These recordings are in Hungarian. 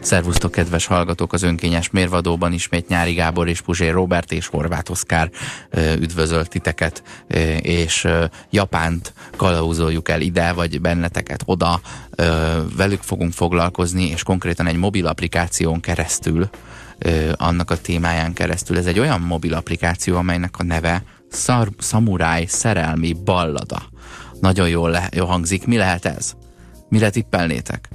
Szervusztok, kedves hallgatók, az önkényes mérvadóban ismét Nyári Gábor és Puzsér Róbert és Horváth Oszkár üdvözölt titeket, és Japánt kalauzoljuk el ide, vagy benneteket oda. Velük fogunk foglalkozni, és konkrétan egy mobil applikáción keresztül, annak a témáján keresztül. Ez egy olyan mobil applikáció, amelynek a neve Szamuráj szerelmi ballada. Nagyon jól hangzik. Mi lehet ez? Mire tippelnétek?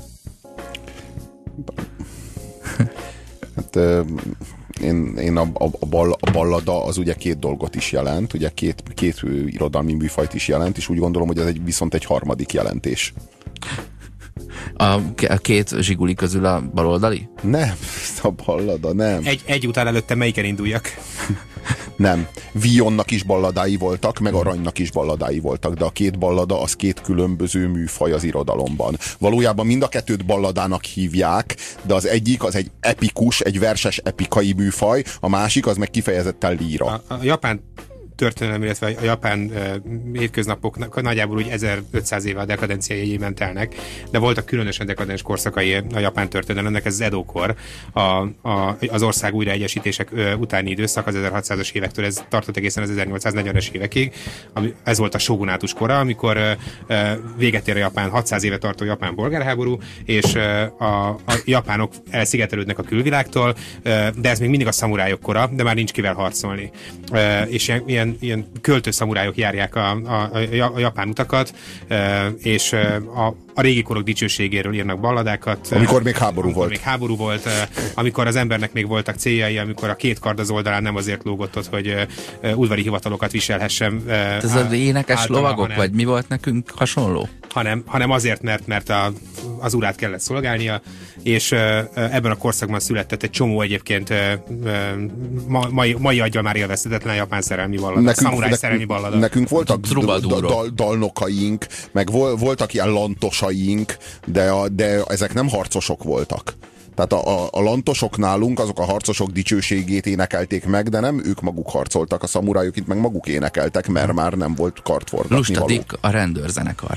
Hát, én a ballada az ugye két dolgot is jelent, ugye két irodalmi műfajt is jelent, és úgy gondolom, hogy ez viszont egy harmadik jelentés. A két zsiguli közül a baloldali? Nem, a ballada, nem. Egy után előtte melyiken induljak? Nem. Vionnak is balladái voltak, meg Aranynak is balladái voltak, de a két ballada az két különböző műfaj az irodalomban. Valójában mind a kettőt balladának hívják, de az egyik az egy epikus, egy verses epikai műfaj, a másik az meg kifejezetten líra. A japán történelem, illetve a japán hétköznapok nagyjából úgy 1500 éve a dekadencia jegyében telnek, de voltak különösen dekadens korszakai a japán történelemnek, ez az Edo-kor, az ország újraegyesítések utáni időszak, az 1600-as évektől ez tartott egészen az 1840-es évekig. Ez volt a shogunátus kora, amikor véget ér a japán 600 éve tartó japán polgárháború, és a japánok elszigetelődnek a külvilágtól, de ez még mindig a szamurájok kora, de már nincs kivel harcolni. És ilyen költő szamurájok járják a japán utakat, és a régi korok dicsőségéről írnak balladákat. Amikor még háború volt. Amikor az embernek még voltak céljai, amikor a két kard az oldalán nem azért lógott ott, hogy udvari hivatalokat viselhessen. Ez az énekes lovagok, vagy mi volt nekünk hasonló? Hanem azért, mert az urát kellett szolgálnia, és ebben a korszakban született egy csomó egyébként mai aggyal már élvezhetetlen japán szerelmi ballada, szamuráj szerelmi ballada. Nekünk voltak dalnokaink, meg voltak ilyen lantosaink, de ezek nem harcosok voltak. Tehát a lantosok nálunk, azok a harcosok dicsőségét énekelték meg, de nem ők maguk harcoltak, a szamurájok itt meg maguk énekeltek, mert már nem volt kartforgatni Lustatik a rendőrzenekar.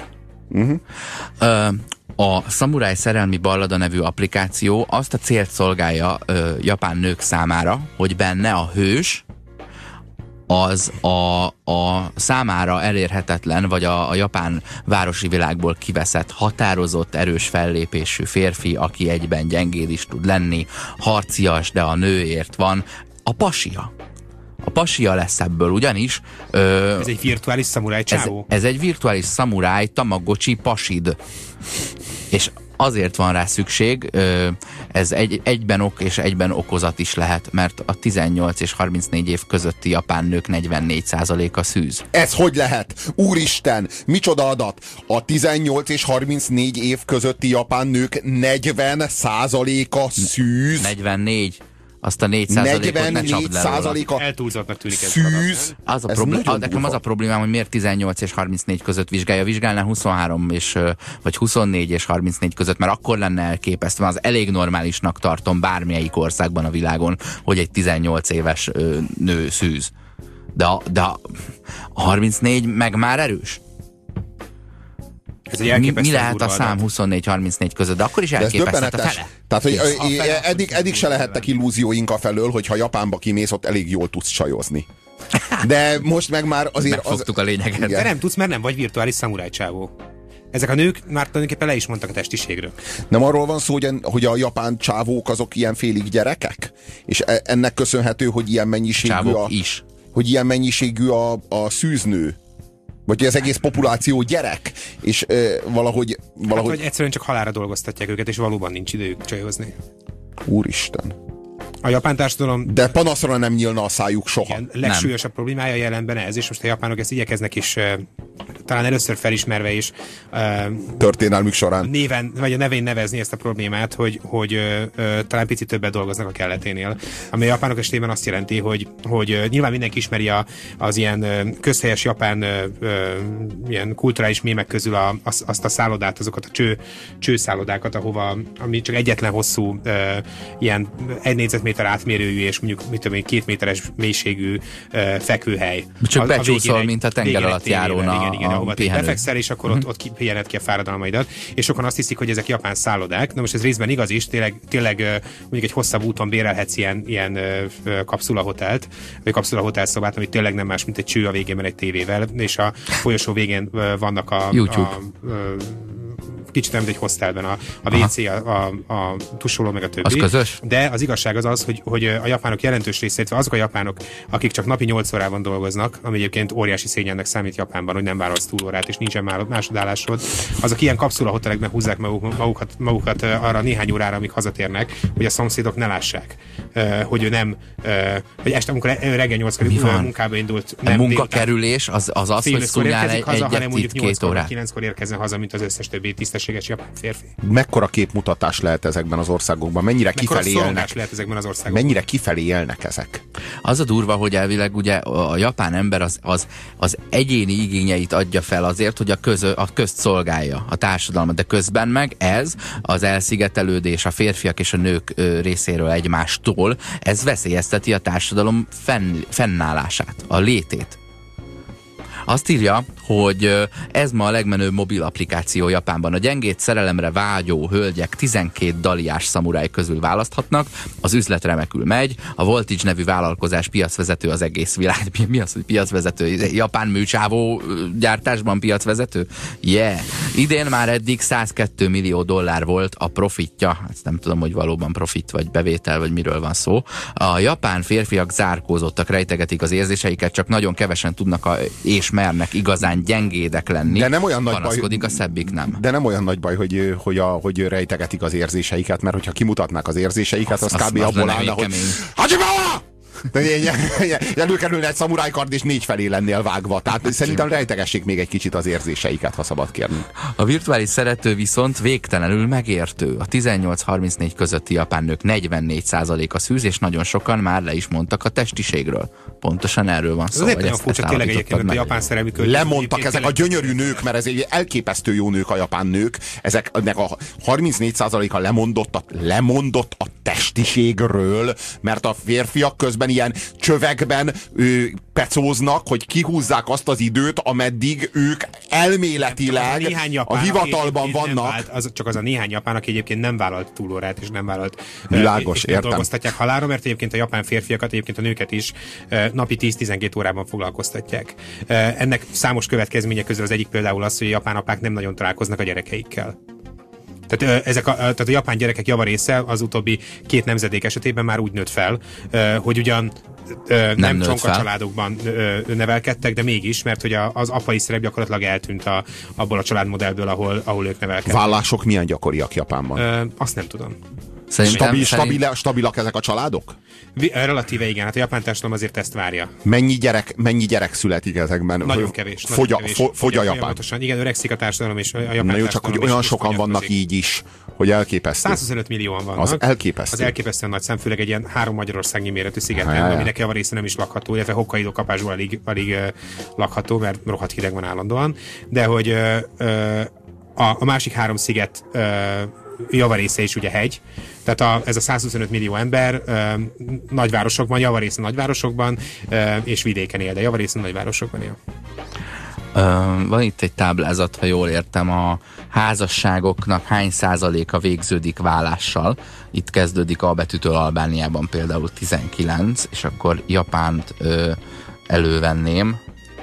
A Szamuráj szerelmi ballada nevű applikáció azt a célt szolgálja japán nők számára, hogy benne a hős az a számára elérhetetlen, vagy a japán városi világból kiveszett, határozott, erős fellépésű férfi, aki egyben gyengéd is tud lenni, harcias, de a nőért van, a pasia. A pasia lesz ebből, ugyanis... ez egy virtuális szamuráj csávó? Ez egy virtuális szamuráj, tamagocsi pasid. És azért van rá szükség, ez egyben ok és egyben okozat is lehet, mert a 18 és 34 év közötti japán nők 44%-a szűz. Ez hogy lehet? Úristen, micsoda adat? A 18 és 34 év közötti japán nők 40%-a szűz? 44. Azt a 4%-ot ne csapd le róla. Eltúlzottnak tűnik ez szűz. Nekem az a problémám, hogy miért 18 és 34 között vizsgálja. Vizsgálná 23 vagy 24 és 34 között, mert akkor lenne elképesztő. Az elég normálisnak tartom bármelyik országban a világon, hogy egy 18 éves nő szűz. De a 34 meg már erős. Mi lehet a szám 24-34 között, de akkor is elképesztett a fele. Tehát, hogy eddig se lehettek illúzióink afelől, hogy ha Japánba kimész, ott elég jól tudsz csajozni. De most meg már azért... Megfogtuk a lényeget. De nem tudsz, mert nem vagy virtuális szamuráj csávó. Ezek a nők már tulajdonképpen le is mondtak a testiségről. Nem arról van szó, hogy a japán csávók azok ilyen félig gyerekek? És ennek köszönhető, hogy ilyen mennyiségű a szűznő? Vagy hogy az egész populáció gyerek, és valahogy... Hát, vagy egyszerűen csak halálra dolgoztatják őket, és valóban nincs idejük csajozni. Úristen. A japán társadalom... De panaszra nem nyílna a szájuk soha. Igen, legsúlyosabb problémája jelenben ez, és most a japánok ezt igyekeznek is, talán először felismerve is történelmük során néven, vagy a nevén nevezni ezt a problémát, hogy talán picit többet dolgoznak a kelleténél. Ami a japánok esetében azt jelenti, hogy nyilván mindenki ismeri az ilyen közhelyes japán ilyen kulturális mémek közül azt a szállodát, azokat a csőszállodákat, ami csak egyetlen hosszú ilyen 1 négyzetméter méter átmérőjű és mondjuk 2 méteres mélységű fekvőhely. Csak becsúszol, mint a tenger alatt járóna. Igen, ahova befekszel, és akkor ott pihened ki a fáradalmaidat. És sokan azt hiszik, hogy ezek japán szállodák. Na most ez részben igaz is, tényleg mondjuk egy hosszabb úton bérelhetsz ilyen kapszulahotelt, vagy kapszulahotel szobát, ami tényleg nem más, mint egy cső a végén, egy tévével, és a folyosó végén vannak a kicsit nem, mint egy hostelben a WC, a tusoló, meg a többi. Az közös? De az igazság az, hogy a japánok jelentős részét, azok a japánok, akik csak napi 8 órában dolgoznak, ami egyébként óriási szégyennek számít Japánban, hogy nem vállalsz túlórát, és nincsen másodállásod, azok ilyen kapszulahotelekben húzzák magukat arra néhány órára, amíg hazatérnek, hogy a szomszédok ne lássák, hogy ő nem, hogy este, amikor reggel 8-kor munkába indult, nem munkakerülés, az hogy szúnyál egy-két órát. 9-kor érkezzen haza, mint az összes többi tisztességes japán férfi. Mekkora képmutatás lehet ezekben az országokban? Mennyire kifelé élnek? Lehet ezekben az országokban? Mennyire kifelé élnek ezek? Az a durva, hogy elvileg ugye a japán ember az egyéni igényeit adja fel azért, hogy a közt szolgálja, a társadalmat, de közben meg ez az elszigetelődés a férfiak és a nők részéről egymástól, ez veszélyezteti a társadalom fennállását, a létét. Azt írja, hogy ez ma a legmenőbb mobil applikáció Japánban. A gyengét szerelemre vágyó hölgyek 12 daliás szamuráj közül választhatnak, az üzlet remekül megy, a Voltage nevű vállalkozás piacvezető az egész világ. Mi az, hogy piacvezető? Japán műcsávó gyártásban piacvezető? Yeah! Idén már eddig $102 millió volt a profitja. Ezt nem tudom, hogy valóban profit, vagy bevétel, vagy miről van szó. A japán férfiak zárkózottak, rejtegetik az érzéseiket, csak nagyon kevesen tudnak és mernek igazán gyengédek lenni. De nem olyan nagy baj, a szebbik nem. De nem olyan nagy baj, hogy rejtegetik az érzéseiket, mert hogyha kimutatnák az érzéseiket, az kb. Abból állna, hogy előkerülne egy szamurájkard, és 4 felé lennél vágva. Tehát szerintem rejtegessék még egy kicsit az érzéseiket, ha szabad kérni. A virtuális szerető viszont végtelenül megértő. A 18-34 közötti japán nők 44%-a szűz, és nagyon sokan már le is mondtak a testiségről. Pontosan erről van szó. Ez nagyon furcsa, tényleg egyébként a japán szerelmi költözés. Lemondtak ezek a gyönyörű nők, mert ez egy elképesztő jó nők a japán nők. Ezeknek a 34%-a lemondott a testiségről, mert a férfiak közben ilyen csövekben pecóznak, hogy kihúzzák azt az időt, ameddig ők elméletileg a hivatalban vannak. Csak az a néhány japán, aki egyébként nem vállalt túlórát, és nem vállalt világos, és dolgoztatják halálra, mert egyébként a japán férfiakat, egyébként a nőket is napi 10-12 órában foglalkoztatják. Ennek számos következménye közül az egyik például az, hogy a japán apák nem nagyon találkoznak a gyerekeikkel. Tehát a japán gyerekek javarésze az utóbbi 2 nemzedék esetében már úgy nőtt fel, hogy ugyan nem csonka családokban nevelkedtek, de mégis, mert hogy az apai szerep gyakorlatilag eltűnt abból a családmodellből, ahol ők nevelkedtek. Vállások milyen gyakoriak Japánban? Azt nem tudom. Stabilak ezek a családok? Relatíve igen, hát a japán társadalom azért ezt várja. Mennyi gyerek születik ezekben? Nagyon kevés. Fogy a Japán. Igen, öregszik a társadalom, és a japán társadalom. Jó, csak hogy olyan sokan vannak így is, hogy elképesztő. 125 millióan vannak. Az elképesztő. Az elképesztően nagy szám, főleg egy ilyen 3 magyarországnyi méretű szigeten, aminek javarésze nem is lakható, illetve Hokkaido kapásból alig lakható, mert rohadt hideg van állandóan. De hogy a másik 3 sziget javarésze is ugye hegy. Tehát ez a 125 millió ember nagyvárosokban, javarésze nagyvárosokban és vidéken él, de javarésze nagyvárosokban él. Van itt egy táblázat, ha jól értem, a házasságoknak hány százaléka végződik vállással. Itt kezdődik A betűtől Albániában például 19, és akkor Japánt elővenném,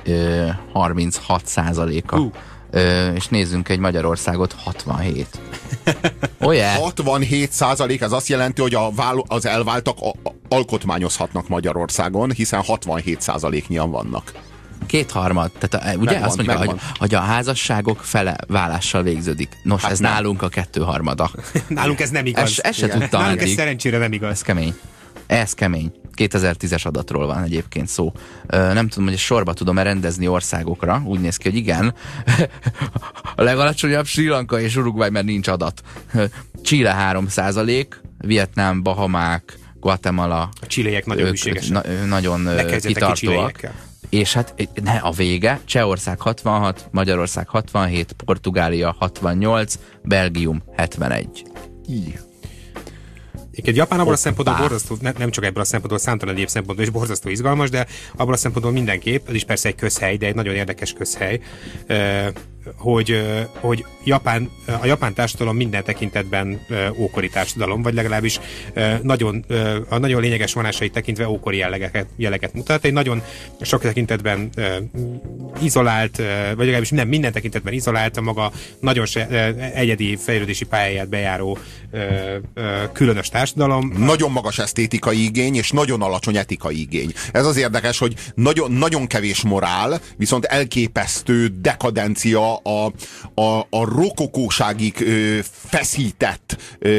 36%-a. És nézzünk egy Magyarországot, 67. Oh yeah. 67%, ez azt jelenti, hogy az elváltak alkotmányozhatnak Magyarországon, hiszen 67%-nyian vannak. 2/3. Tehát ugye azt mondjuk, hogy a házasságok fele vállással végződik. Nos, hát ez nem. Nálunk a 2/3. Nálunk ez nem igaz. Ez se tudtam nálunk ez szerencsére nem igaz. Ez kemény. 2010-es adatról van egyébként szó. Nem tudom, hogy sorba tudom-e rendezni országokra. Úgy néz ki, hogy igen. A legalacsonyabb Sri Lanka és Uruguay, mert nincs adat. Chile 3%, Vietnám, Bahamák, Guatemala. A csileiek nagyon hűségesek. Nagyon kitartóak. És hát a vége, Csehország 66, Magyarország 67, Portugália 68, Belgium 71. Így. Egy Japán abban a szempontból borzasztó, nem csak ebből a szempontból, számtalan egyéb szempontból is borzasztó izgalmas, de abban a szempontból mindenképp, ez is persze egy közhely, de egy nagyon érdekes közhely, hogy a japán társadalom minden tekintetben ókori társadalom, vagy legalábbis a nagyon lényeges vonásait tekintve ókori jelleget mutat. Egy nagyon sok tekintetben izolált, vagy legalábbis nem minden tekintetben izolált, a maga nagyon egyedi fejlődési pályáját bejáró különös társadalom. Nagyon magas esztétikai igény, és nagyon alacsony etikai igény. Ez az érdekes, hogy nagyon, nagyon kevés morál, viszont elképesztő dekadencia a rokokóságig feszített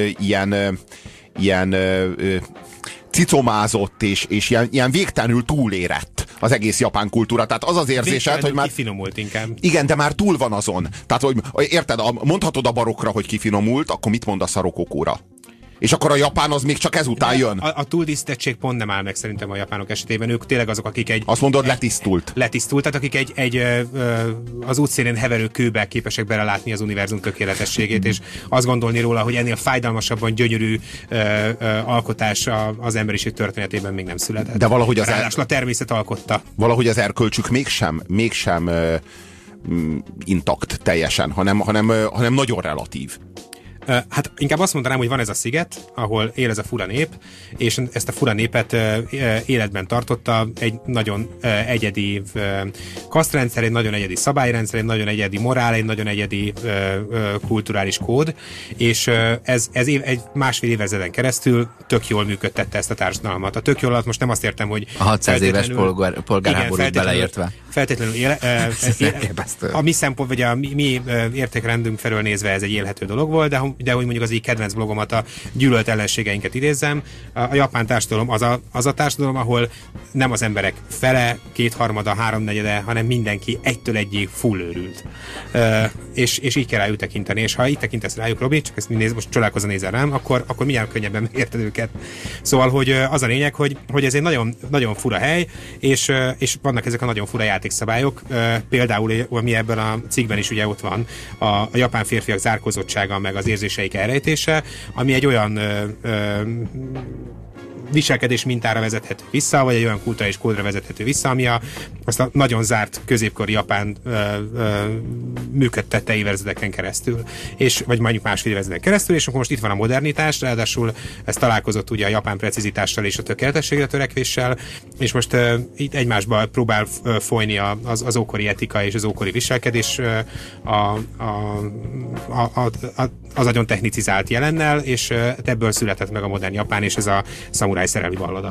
ilyen cicomázott és ilyen végtelenül túlérett az egész japán kultúra. Tehát az érzésed, hogy már... kifinomult inkább. Igen, de már túl van azon. Tehát, hogy érted, mondhatod a barokra, hogy kifinomult, akkor mit mondasz a rokokóra? És akkor a japán az még csak ezután jön. A túldísztettség pont nem áll meg szerintem a japánok esetében. Ők tényleg azok, akik azt mondod, letisztult. Letisztult, tehát akik az útszélén heverő kőbe képesek belelátni az univerzum tökéletességét, és azt gondolni róla, hogy ennél fájdalmasabban gyönyörű alkotás az emberiség történetében még nem született. De valahogy a természet alkotta. Valahogy az erkölcsük mégsem intakt teljesen, hanem nagyon relatív. Hát inkább azt mondanám, hogy van ez a sziget, ahol él ez a fura nép, és ezt a fura népet életben tartotta egy nagyon egyedi kasztrendszer, egy nagyon egyedi szabályrendszer, egy nagyon egyedi morál, egy nagyon egyedi kulturális kód, és ez egy másfél évezreden keresztül tök jól működtette ezt a társadalmat. A tök jól alatt most nem azt értem, hogy a 600 éves polgárháborút beleértve. Feltétlenül a mi szempont, vagy a mi értékrendünk felől nézve ez egy élhető dolog volt, de hogy mondjuk az így kedvenc blogomat, a gyűlölt ellenségeinket idézzem, a japán társadalom az a társadalom, ahol nem az emberek fele, kétharmada, háromnegyede, hanem mindenki egytől egyig full őrült. És így kell rájuk tekinteni. És ha így tekintesz rájuk, Robi, csak ezt most csodálkozva nézel rám, akkor mindjárt könnyebben megérted őket. Szóval, hogy az a lényeg, hogy ez egy nagyon, nagyon fura hely, és vannak ezek a nagyon fura játékszabályok. Például, ami ebben a cikkben is ugye ott van, a japán férfiak zárkózottsága, meg az érzéseik elrejtése, ami egy olyan viselkedés mintára vezethető vissza, vagy egy olyan kulturális kódra vezethető vissza, ami azt a nagyon zárt középkori Japán működtette évezredeken keresztül, vagy mondjuk másfél évezredeken keresztül, és akkor most itt van a modernitás, ráadásul ez találkozott ugye a japán precizitással és a tökéletességre törekvéssel, és most itt egymásba próbál folyni az ókori etika és az ókori viselkedés az nagyon technicizált jelennel, és ebből született meg a modern Japán, és ez a szamuráj szerelmi ballada.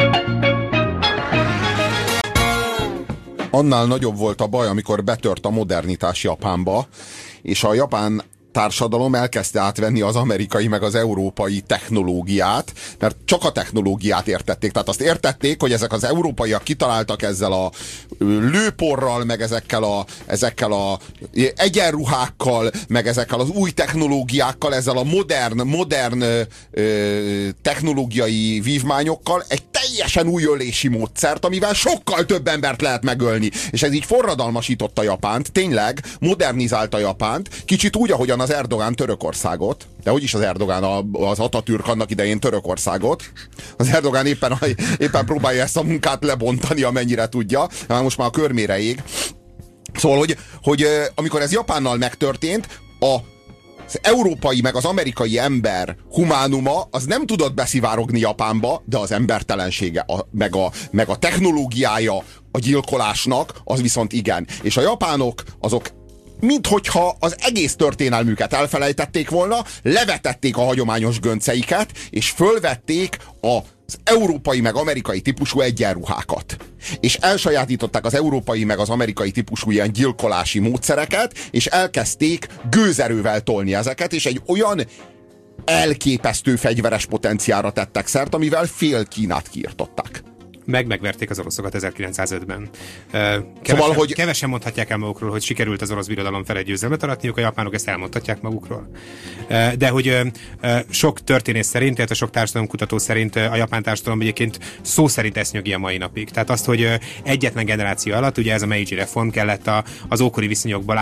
Annál nagyobb volt a baj, amikor betört a modernitás Japánba, és a japán társadalom elkezdte átvenni az amerikai meg az európai technológiát, mert csak a technológiát értették. Tehát azt értették, hogy ezek az európaiak kitaláltak ezzel a lőporral, meg ezekkel a egyenruhákkal, meg ezekkel az új technológiákkal, ezzel a modern technológiai vívmányokkal egy teljesen új ölési módszert, amivel sokkal több embert lehet megölni. És ez így forradalmasította Japánt, tényleg modernizálta Japánt, kicsit úgy, ahogyan az Erdogán Törökországot, de úgyis az Erdogán az Atatürk annak idején Törökországot. Az Erdogán éppen próbálja ezt a munkát lebontani, amennyire tudja, most már a körmére ég. Szóval, hogy amikor ez Japánnal megtörtént, az európai meg az amerikai ember humánuma az nem tudott beszivárogni Japánba, de az embertelensége, meg a technológiája a gyilkolásnak, az viszont igen. És a japánok azok minthogyha az egész történelmüket elfelejtették volna, levetették a hagyományos gönceiket, és fölvették az európai meg amerikai típusú egyenruhákat. És elsajátították az európai meg az amerikai típusú ilyen gyilkolási módszereket, és elkezdték gőzerővel tolni ezeket, és egy olyan elképesztő fegyveres potenciára tettek szert, amivel fél Kínát kiirtották. Megverték az oroszokat 1905-ben. Kevesen mondhatják el magukról, hogy sikerült az orosz birodalom fel egy győzelmet aratniuk, a japánok ezt elmondhatják magukról. De hogy sok történész szerint, illetve sok társadalomkutató szerint a japán társadalom egyébként szó szerint esznyögi a mai napig. Tehát azt, hogy egyetlen generáció alatt, ugye ez a Meiji reform, kellett az ókori viszonyokból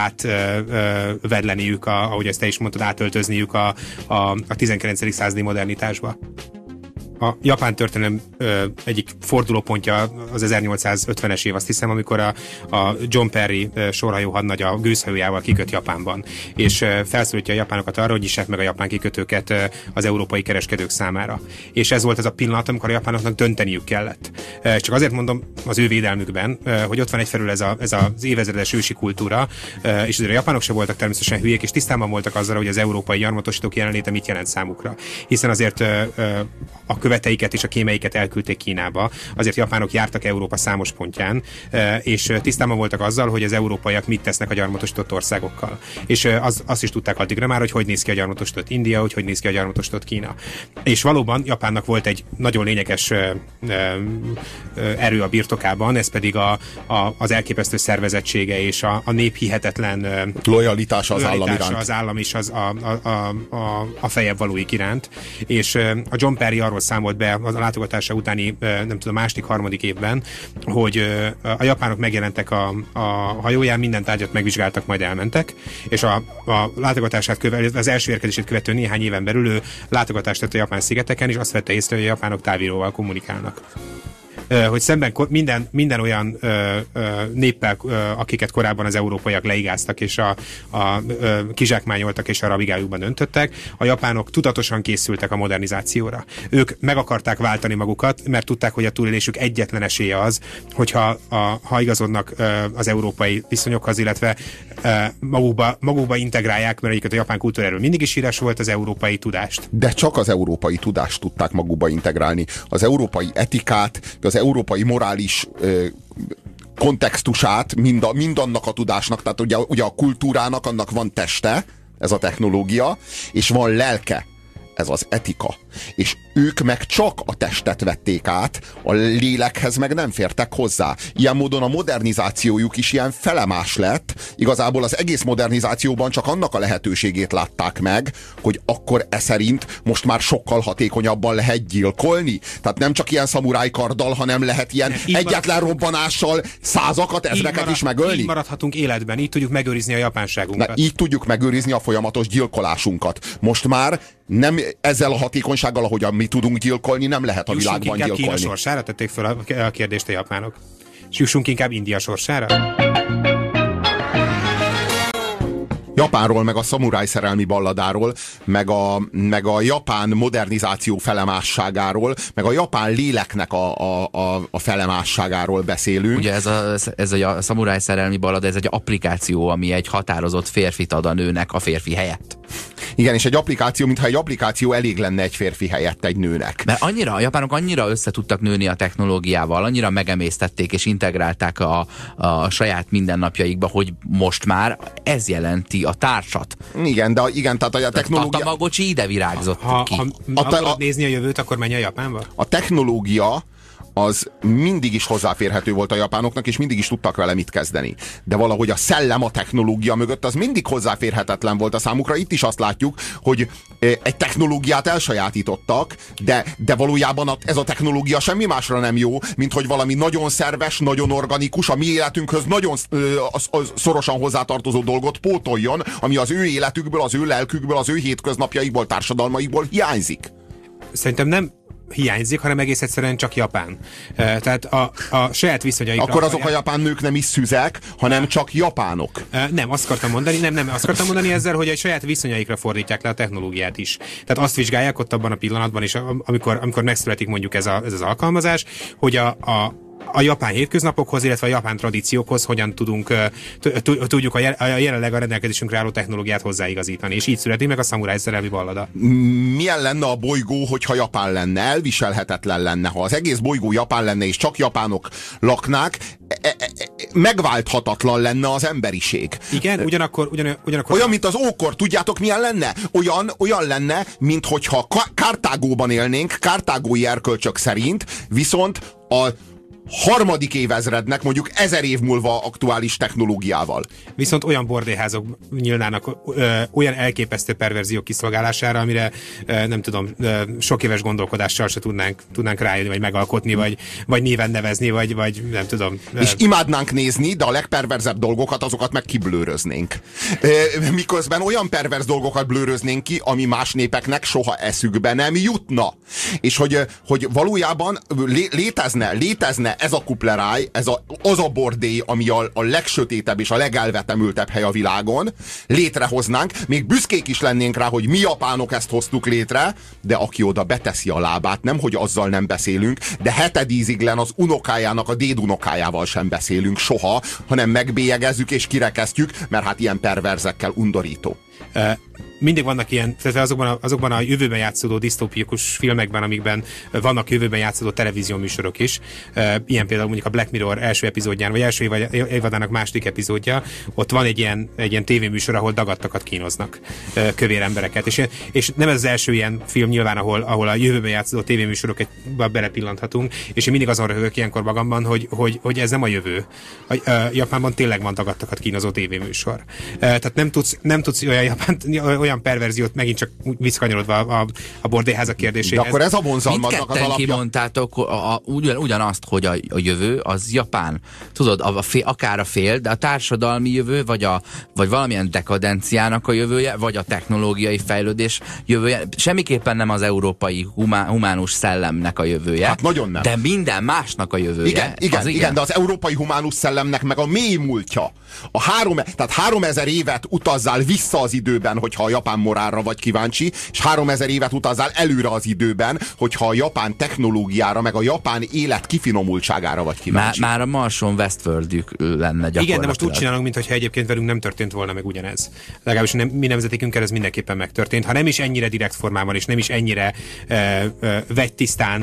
átvedleniük, ahogy ezt te is mondtad, átöltözniük a 19. századi modernitásba. a japán történelem egyik fordulópontja az 1850-es év, azt hiszem, amikor a John Perry sorhajó hadnagy a gőzhajójával kiköt Japánban, és felszólítja a japánokat arra, hogy nyissák meg a japán kikötőket az európai kereskedők számára. És ez volt az a pillanat, amikor a japánoknak dönteniük kellett. Csak azért mondom az ő védelmükben, hogy ott van egyfelől ez az évezredes ősi kultúra, és azért a japánok se voltak természetesen hülyék, és tisztában voltak azzal, hogy az európai gyarmatosítók jelenléte mit jelent számukra. Hiszen azért a követeiket és a kémeiket elküldték Kínába, azért japánok jártak Európa számos pontján, és tisztában voltak azzal, hogy az európaiak mit tesznek a gyarmatosított országokkal. És azt is tudták addigra már, hogy néz ki a gyarmatosított India, hogy néz ki a gyarmatosított Kína. És valóban Japánnak volt egy nagyon lényeges erő a birtokában, ez pedig az elképesztő szervezettsége és a nép hihetetlen lojalitása az állam iránt. Az állam és a fejebb valóik iránt. És a John Perry arról számolt be a látogatása utáni, nem tudom, második-harmadik évben, hogy a japánok megjelentek a hajóján, minden tárgyat megvizsgáltak, majd elmentek, és a látogatását az első érkezését követő néhány éven belül ő látogatást tett a japán szigeteken, és azt vette észre, hogy a japánok távíróval kommunikálnak. Hogy szemben minden olyan néppel, akiket korábban az európaiak leigáztak, és kizsákmányoltak, és a rabigájukban öntöttek, a japánok tudatosan készültek a modernizációra. Ők meg akarták váltani magukat, mert tudták, hogy a túlélésük egyetlen esélye az, hogyha ha igazodnak az európai viszonyokhoz, illetve magukba integrálják, mert egyiket a japán kultúráról mindig is híres volt, az európai tudást. De csak az európai tudást tudták magukba integrálni. Az európai etikát, az európai morális kontextusát mindannak a tudásnak, tehát ugye a kultúrának annak van teste, ez a technológia, és van lelke, ez az etika. És ők meg csak a testet vették át, a lélekhez meg nem fértek hozzá. Ilyen módon a modernizációjuk is ilyen felemás lett. Igazából az egész modernizációban csak annak a lehetőségét látták meg, hogy akkor szerint most már sokkal hatékonyabban lehet gyilkolni. Tehát nem csak ilyen szamurájkarddal, hanem lehet ilyen egyetlen robbanással százakat, ezreket is megölni. Így maradhatunk életben, így tudjuk megőrizni a japánságunkat. Így tudjuk megőrizni a folyamatos gyilkolásunkat. Most már nem ezzel a hatékonysággal, ahogyan mi tudunk gyilkolni, nem lehet a világban gyilkolni. Kína sorsára tették fel a kérdést a japánok. És jussunk inkább India sorsára? Japánról, meg a szamuráj szerelmi balladáról, meg a japán modernizáció felemásságáról, meg a japán léleknek a felemásságáról beszélünk. Ugye ez a szamuráj szerelmi ballada, ez egy applikáció, ami egy határozott férfit ad a nőnek a férfi helyett. Igen, és egy applikáció, mintha egy applikáció elég lenne egy férfi helyett egy nőnek. Mert a japánok annyira össze tudtak nőni a technológiával, annyira megemésztették és integrálták a saját mindennapjaikba, hogy most már ez jelenti a társat. Igen, tehát a technológia... A Tamagocsi ide virágzott ki. Ha akarod nézni a jövőt, akkor menj a Japánba? A technológia az mindig is hozzáférhető volt a japánoknak, és mindig is tudtak vele mit kezdeni. De valahogy a szellem a technológia mögött az mindig hozzáférhetetlen volt a számukra. Itt is azt látjuk, hogy egy technológiát elsajátítottak, de valójában ez a technológia semmi másra nem jó, mint hogy valami nagyon szerves, nagyon organikus, a mi életünkhöz nagyon szorosan hozzátartozó dolgot pótoljon, ami az ő életükből, az ő lelkükből, az ő hétköznapjaikból, társadalmaikból hiányzik. Szerintem nem hiányzik, hanem egész egyszerűen csak Japán. Tehát a saját viszonyaikra... Akkor azok a japán nők nem is szüzek, hanem csak japánok. Nem, azt akartam mondani ezzel, hogy a saját viszonyaikra fordítják le a technológiát is. Tehát azt vizsgálják ott abban a pillanatban is, amikor megszületik mondjuk ez az alkalmazás, hogy a japán hétköznapokhoz, illetve a japán tradíciókhoz hogyan tudjuk a jelenleg a rendelkezésünkre álló technológiát hozzáigazítani. És így születik meg a szamuráj szerelmi ballada. Milyen lenne a bolygó, hogyha Japán lenne? Elviselhetetlen lenne. Ha az egész bolygó Japán lenne, és csak japánok laknák, megválthatatlan lenne az emberiség. Igen, ugyanakkor... Olyan, mint az ókor, tudjátok milyen lenne? Olyan lenne, mint hogyha Kartágóban élnénk, kartágói erkölcsök szerint, viszont harmadik évezrednek mondjuk 1000 év múlva aktuális technológiával. Viszont olyan bordélyházak nyílnának olyan elképesztő perverziók kiszolgálására, amire nem tudom, sok éves gondolkodással se tudnánk rájönni, vagy megalkotni, vagy néven nevezni, vagy nem tudom. És imádnánk nézni, de a legperverzebb dolgokat, azokat meg kiblőröznénk. Miközben olyan perverz dolgokat blőröznénk ki, ami más népeknek soha eszükbe nem jutna. És hogy valójában létezne ez a kupleráj, az a bordély, ami a legsötétebb és a legelvetemültebb hely a világon, létrehoznánk, még büszkék is lennénk rá, hogy mi japánok ezt hoztuk létre, de aki oda beteszi a lábát, nem, hogy azzal nem beszélünk, de hetedíziglen az unokájának, a dédunokájával sem beszélünk soha, hanem megbélyegezzük és kirekesztjük, mert hát ilyen perverzekkel undorító. Mindig vannak ilyen, tehát azokban a jövőben játszódó disztópikus filmekben, amikben vannak jövőben játszódó televízióműsorok is. Ilyen például mondjuk a Black Mirror első epizódján, vagy első évadának második epizódja, ott van egy ilyen tévéműsor, ahol dagadtakat kínoznak kövér embereket. És nem ez az első ilyen film nyilván, ahol a jövőben játszódó tévéműsorokba belepillanthatunk, és én mindig azon röhögök ilyenkor magamban, hogy ez nem a jövő. Japánban tényleg van dagadtakat kínozó tévéműsor. Tehát nem tudsz olyan perverziót, megint csak visszakanyarodva a bordélyházak kérdéséhez. De akkor ez a vonzalmadnak az alapja. Mindketten kimondtátok ugyanazt, hogy a jövő az Japán. Tudod, akár a fél, de a társadalmi jövő, vagy valamilyen dekadenciának a jövője, vagy a technológiai fejlődés jövője. Semmiképpen nem az európai humánus szellemnek a jövője. Hát nagyon nem. De minden másnak a jövője. Igen, de az európai humánus szellemnek meg a mély múltja. Tehát 3000 évet utazzál vissza az időben, hogyha a japán morálra vagy kíváncsi, és 3000 évet utazzál előre az időben, hogyha a japán technológiára, meg a japán élet kifinomultságára vagy kíváncsi. Már a Marson Westworldjük lenne gyakorlatilag. Igen, de most úgy csinálunk, mintha egyébként velünk nem történt volna meg ugyanez. Legalábbis mi nemzetikünkkel ez mindenképpen megtörtént. Ha nem is ennyire direkt formában, és nem is ennyire vegytisztán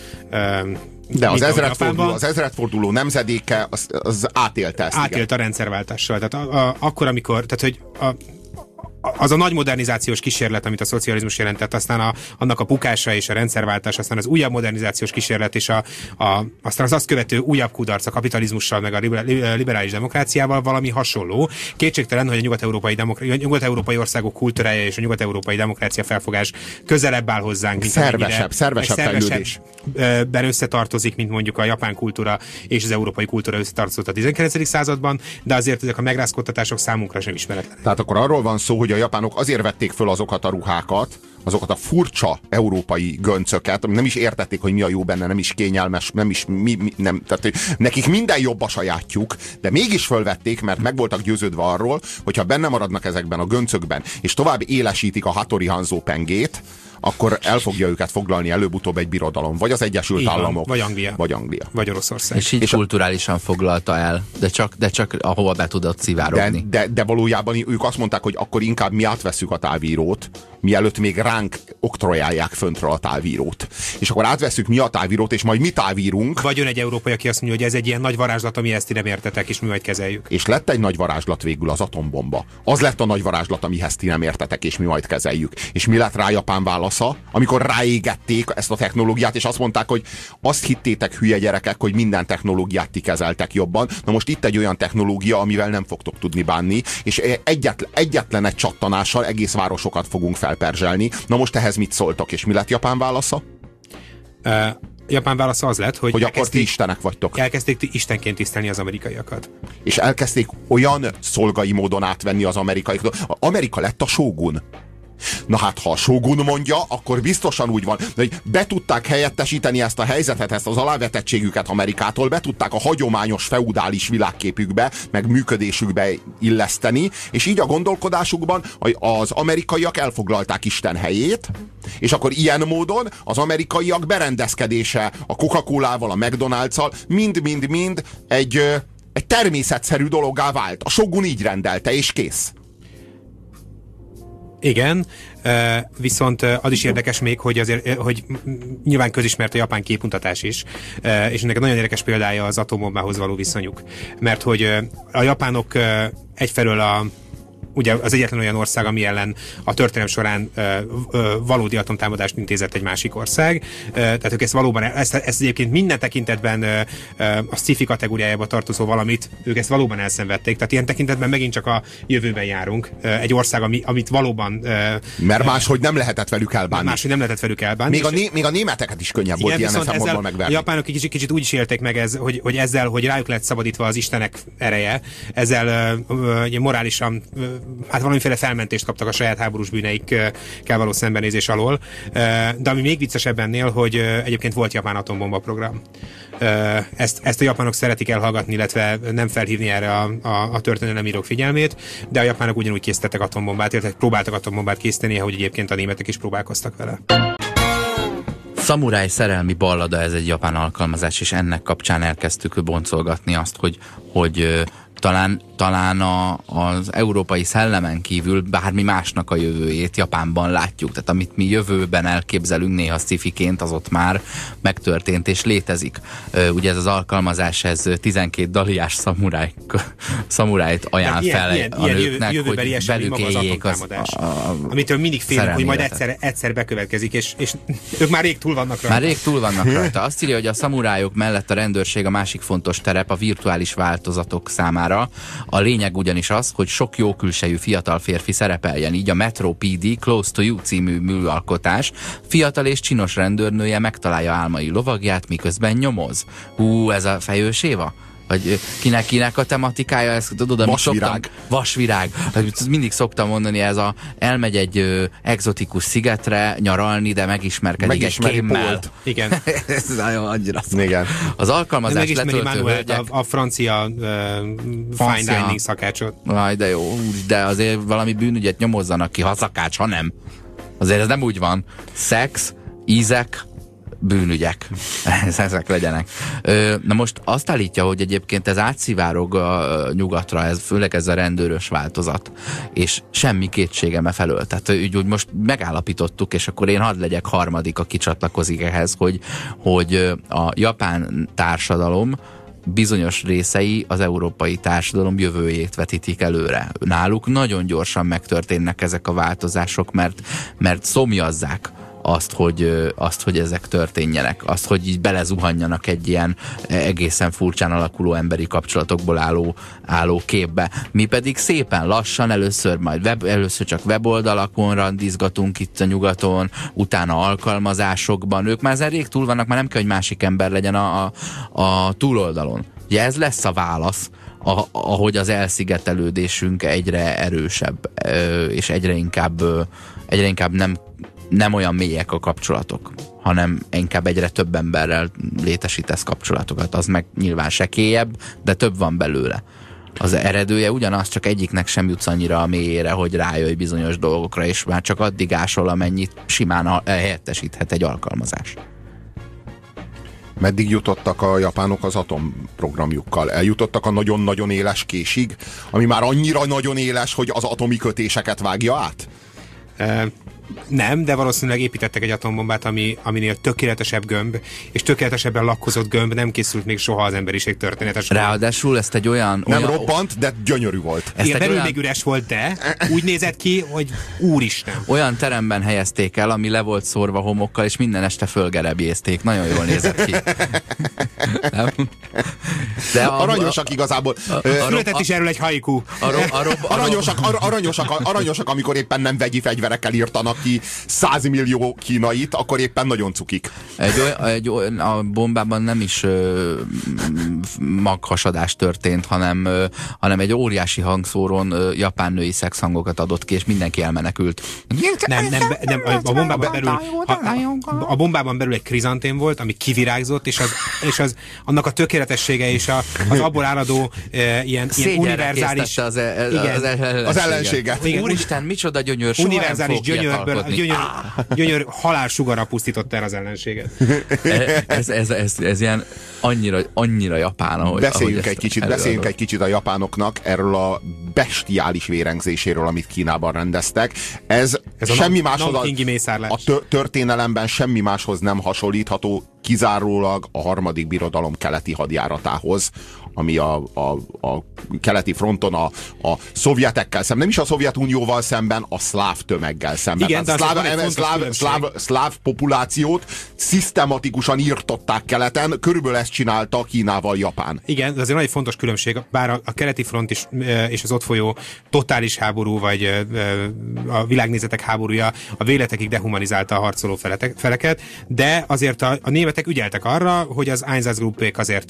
de az ezredforduló nemzedéke az átélte ezt. Átélte a rendszerváltással. Tehát akkor, amikor, tehát hogy az a nagy modernizációs kísérlet, amit a szocializmus jelentett, aztán annak a bukása és a rendszerváltás, aztán az újabb modernizációs kísérlet és aztán az azt követő újabb kudarc a kapitalizmussal, meg a liberális demokráciával valami hasonló. Kétségtelen, hogy a nyugat-európai országok kultúrája és a nyugat-európai demokrácia felfogás közelebb áll hozzánk, mint szervesebb fejlődés. Összetartozik, mint mondjuk a japán kultúra és az európai kultúra összetartozott a 19. században, de azért ezek a megrázkódtatások számunkra sem ismeretlenek. Tehát akkor arról van szó, hogy a japánok azért vették föl azokat a ruhákat, azokat a furcsa európai göncöket, nem is értették, hogy mi a jó benne, nem is kényelmes, nem is nem, tehát nekik minden jobb a sajátjuk, de mégis fölvették, mert meg voltak győződve arról, hogyha benne maradnak ezekben a göncökben, és tovább élesítik a Hattori Hanzo pengét, akkor el fogja őket foglalni előbb-utóbb egy birodalom. Vagy az Egyesült Államok. Vagy Anglia. Vagy Oroszország. És így kulturálisan foglalta el, de csak ahova be tudott szivárogni. De valójában ők azt mondták, hogy akkor inkább mi átvesszük a távírót, mielőtt még ránk oktrojálják föntről a távírót. És akkor átvesszük mi a távírót, és majd mi távírunk. Vagy jön egy európai, aki azt mondja, hogy ez egy ilyen nagy varázslat, ami ezt nem értetek, és mi majd kezeljük. És lett egy nagy varázslat végül, az atombomba. Az lett a nagy varázslat, amihez ti nem értetek, és mi majd kezeljük. És mi lett rá Japán válasza, amikor ráégették ezt a technológiát, és azt mondták, hogy azt hittétek, hülye gyerekek, hogy minden technológiát ti kezeltek jobban. Na most itt egy olyan technológia, amivel nem fogtok tudni bánni, és egyetlen egy csattanással egész városokat fogunk felperzselni. Na most ehhez mit szóltok, és mi lett Japán válasza? Japán válasza az lett, hogy akkor ti istenek vagytok. Elkezdték istenként tisztelni az amerikaiakat. És elkezdték olyan szolgai módon átvenni az amerikaiakat. Amerika lett a sógun. Na hát, ha a sógun mondja, akkor biztosan úgy van, hogy be tudták helyettesíteni ezt a helyzetet, ezt az alávetettségüket Amerikától, be tudták a hagyományos feudális világképükbe, meg működésükbe illeszteni, és így a gondolkodásukban az amerikaiak elfoglalták Isten helyét, és akkor ilyen módon az amerikaiak berendezkedése a Coca-Colával, a McDonald's-al mind-mind-mind egy természetszerű dologgá vált. A sógun így rendelte, és kész. Igen, viszont az is érdekes még, hogy nyilván közismert a japán képmutatás is, és ennek nagyon érdekes példája az atombombához való viszonyuk. Mert hogy a japánok egyfelől ugye az egyetlen olyan ország, ami ellen a történelem során valódi atomtámadást intézett egy másik ország. Tehát ők ezt valóban, ezt egyébként minden tekintetben a sci-fi kategóriájába tartozó valamit, ők ezt valóban elszenvedték. Tehát ilyen tekintetben megint csak a jövőben járunk. Egy ország, amit valóban... Mert máshogy nem lehetett velük elbánni. Máshogy nem lehetett velük elbánni. Még a németeket is könnyebb volt ilyen szempontból megverni. A japánok kicsit úgy is élték meg hogy ezzel, hogy rájuk lett szabadítva az istenek ereje, ezzel morálisan hát valamiféle felmentést kaptak a saját háborús bűneikkel való szembenézés alól. De ami még viccesebb ennél, hogy egyébként volt japán atombomba program. Ezt a japánok szeretik elhallgatni, illetve nem felhívni erre a történelemírók figyelmét, de a japánok ugyanúgy készítettek atombombát, illetve próbáltak atombombát készíteni, ahogy egyébként a németek is próbálkoztak vele. Szamuráj szerelmi ballada, ez egy japán alkalmazás, és ennek kapcsán elkezdtük boncolgatni azt, hogy talán az európai szellemen kívül bármi másnak a jövőjét Japánban látjuk. Tehát amit mi jövőben elképzelünk néha sci-fiként, az ott már megtörtént és létezik. Ugye ez az alkalmazás, ez 12 daliás szamurájt ajánl fel a nőknek, hogy velük éljék amitől mindig félnek, hogy majd egyszer bekövetkezik, és ők már rég túl vannak rajta. Már rég túl vannak rajta. Azt írja, hogy a szamurájok mellett a rendőrség a másik fontos terep a virtuális változatok számára. A lényeg ugyanis az, hogy sok jó külsejű fiatal férfi szerepeljen, így a Metro PD Close to You című műalkotás fiatal és csinos rendőrnője megtalálja álmai lovagját, miközben nyomoz. Ez a Fejős Éva? Vagy kinek a tematikája, ezt tudod, Vasvirág. Vasvirág. Mindig szoktam mondani, elmegy egy egzotikus szigetre nyaralni, de megismerkedik egy kémmel. Igen. Ez nagyon annyira szó. Igen. Az alkalmazás letöltő hölgyek... a francia fine dining szakácsot. Aj, de jó, de azért valami bűnügyet nyomozzanak ki, ha szakács, ha nem. Azért ez nem úgy van. Szex, ízek, bűnügyek. Ezek legyenek. Na most azt állítja, hogy egyébként ez átszivárog a nyugatra, főleg ez a rendőrös változat, és semmi kétségem felől. Tehát úgy most megállapítottuk, és akkor én hadd legyek harmadik, aki csatlakozik ehhez, hogy a japán társadalom bizonyos részei az európai társadalom jövőjét vetítik előre. Náluk nagyon gyorsan megtörténnek ezek a változások, mert szomjazzák azt, hogy ezek történjenek. Azt, hogy így belezuhanjanak egy ilyen egészen furcsán alakuló emberi kapcsolatokból álló képbe. Mi pedig szépen lassan, először csak weboldalakon randizgatunk itt a nyugaton, utána alkalmazásokban. Ők már ezen rég túl vannak, már nem kell, hogy másik ember legyen a túloldalon. Ugye ez lesz a válasz, ahogy az elszigetelődésünk egyre erősebb, és egyre inkább nem olyan mélyek a kapcsolatok, hanem inkább egyre több emberrel létesítesz kapcsolatokat. Az meg nyilván sekélyebb, de több van belőle. Az eredője ugyanaz, csak egyiknek sem jutsz annyira a mélyére, hogy rájöjj bizonyos dolgokra, és már csak addig ásol, amennyit simán helyettesíthet egy alkalmazás. Meddig jutottak a japánok az atomprogramjukkal? Eljutottak a nagyon-nagyon éles késig, ami már annyira nagyon éles, hogy az atomi kötéseket vágja át? Nem, de valószínűleg építettek egy atombombát, aminél tökéletesebb gömb, és tökéletesebben lakkozott gömb nem készült még soha az emberiség történetesen. Ráadásul ezt egy olyan... Nem robbant, de gyönyörű volt. Igen, belül még üres volt, de úgy nézett ki, hogy úristen. Olyan teremben helyezték el, ami le volt szórva homokkal, és minden este fölgerebjézték. Nagyon jól nézett ki. De aranyosak igazából. Született is erről egy haiku. Aranyosak, amikor éppen nem vegyi fegyverekkel írtanak ki 100 millió kínait, akkor éppen nagyon cukik. A bombában nem is maghasadás történt, hanem egy óriási hangszórón japán női szexhangokat adott ki, és mindenki elmenekült. Nem, a bombában belül egy krizantém volt, ami kivirágzott, és annak a tökéletessége és az abból áradó ilyen univerzális... az ellenséget. Úristen, micsoda gyönyör, soha univerzális gyönyör halálsugara pusztította el az ellenséget. Ez ilyen annyira japán, ahogy beszéljünk egy kicsit a japánoknak erről a bestiális vérengzéséről, amit Kínában rendeztek. Ez semmi máshoz a történelemben semmi máshoz nem hasonlítható kizárólag a harmadik birodalom keleti hadjáratához, ami a keleti fronton a szovjetekkel szemben, nem is a Szovjetunióval szemben, a szláv tömeggel szemben. Igen, szláv populációt szisztematikusan írtották keleten, körülbelül ezt csinálta Kínával Japán. Igen, de azért nagy fontos különbség, bár a keleti front is, és az ott folyó totális háború, vagy a világnézetek háborúja a véletekig dehumanizálta a harcoló feleket, de azért a németek ügyeltek arra, hogy az Einsatzgruppék azért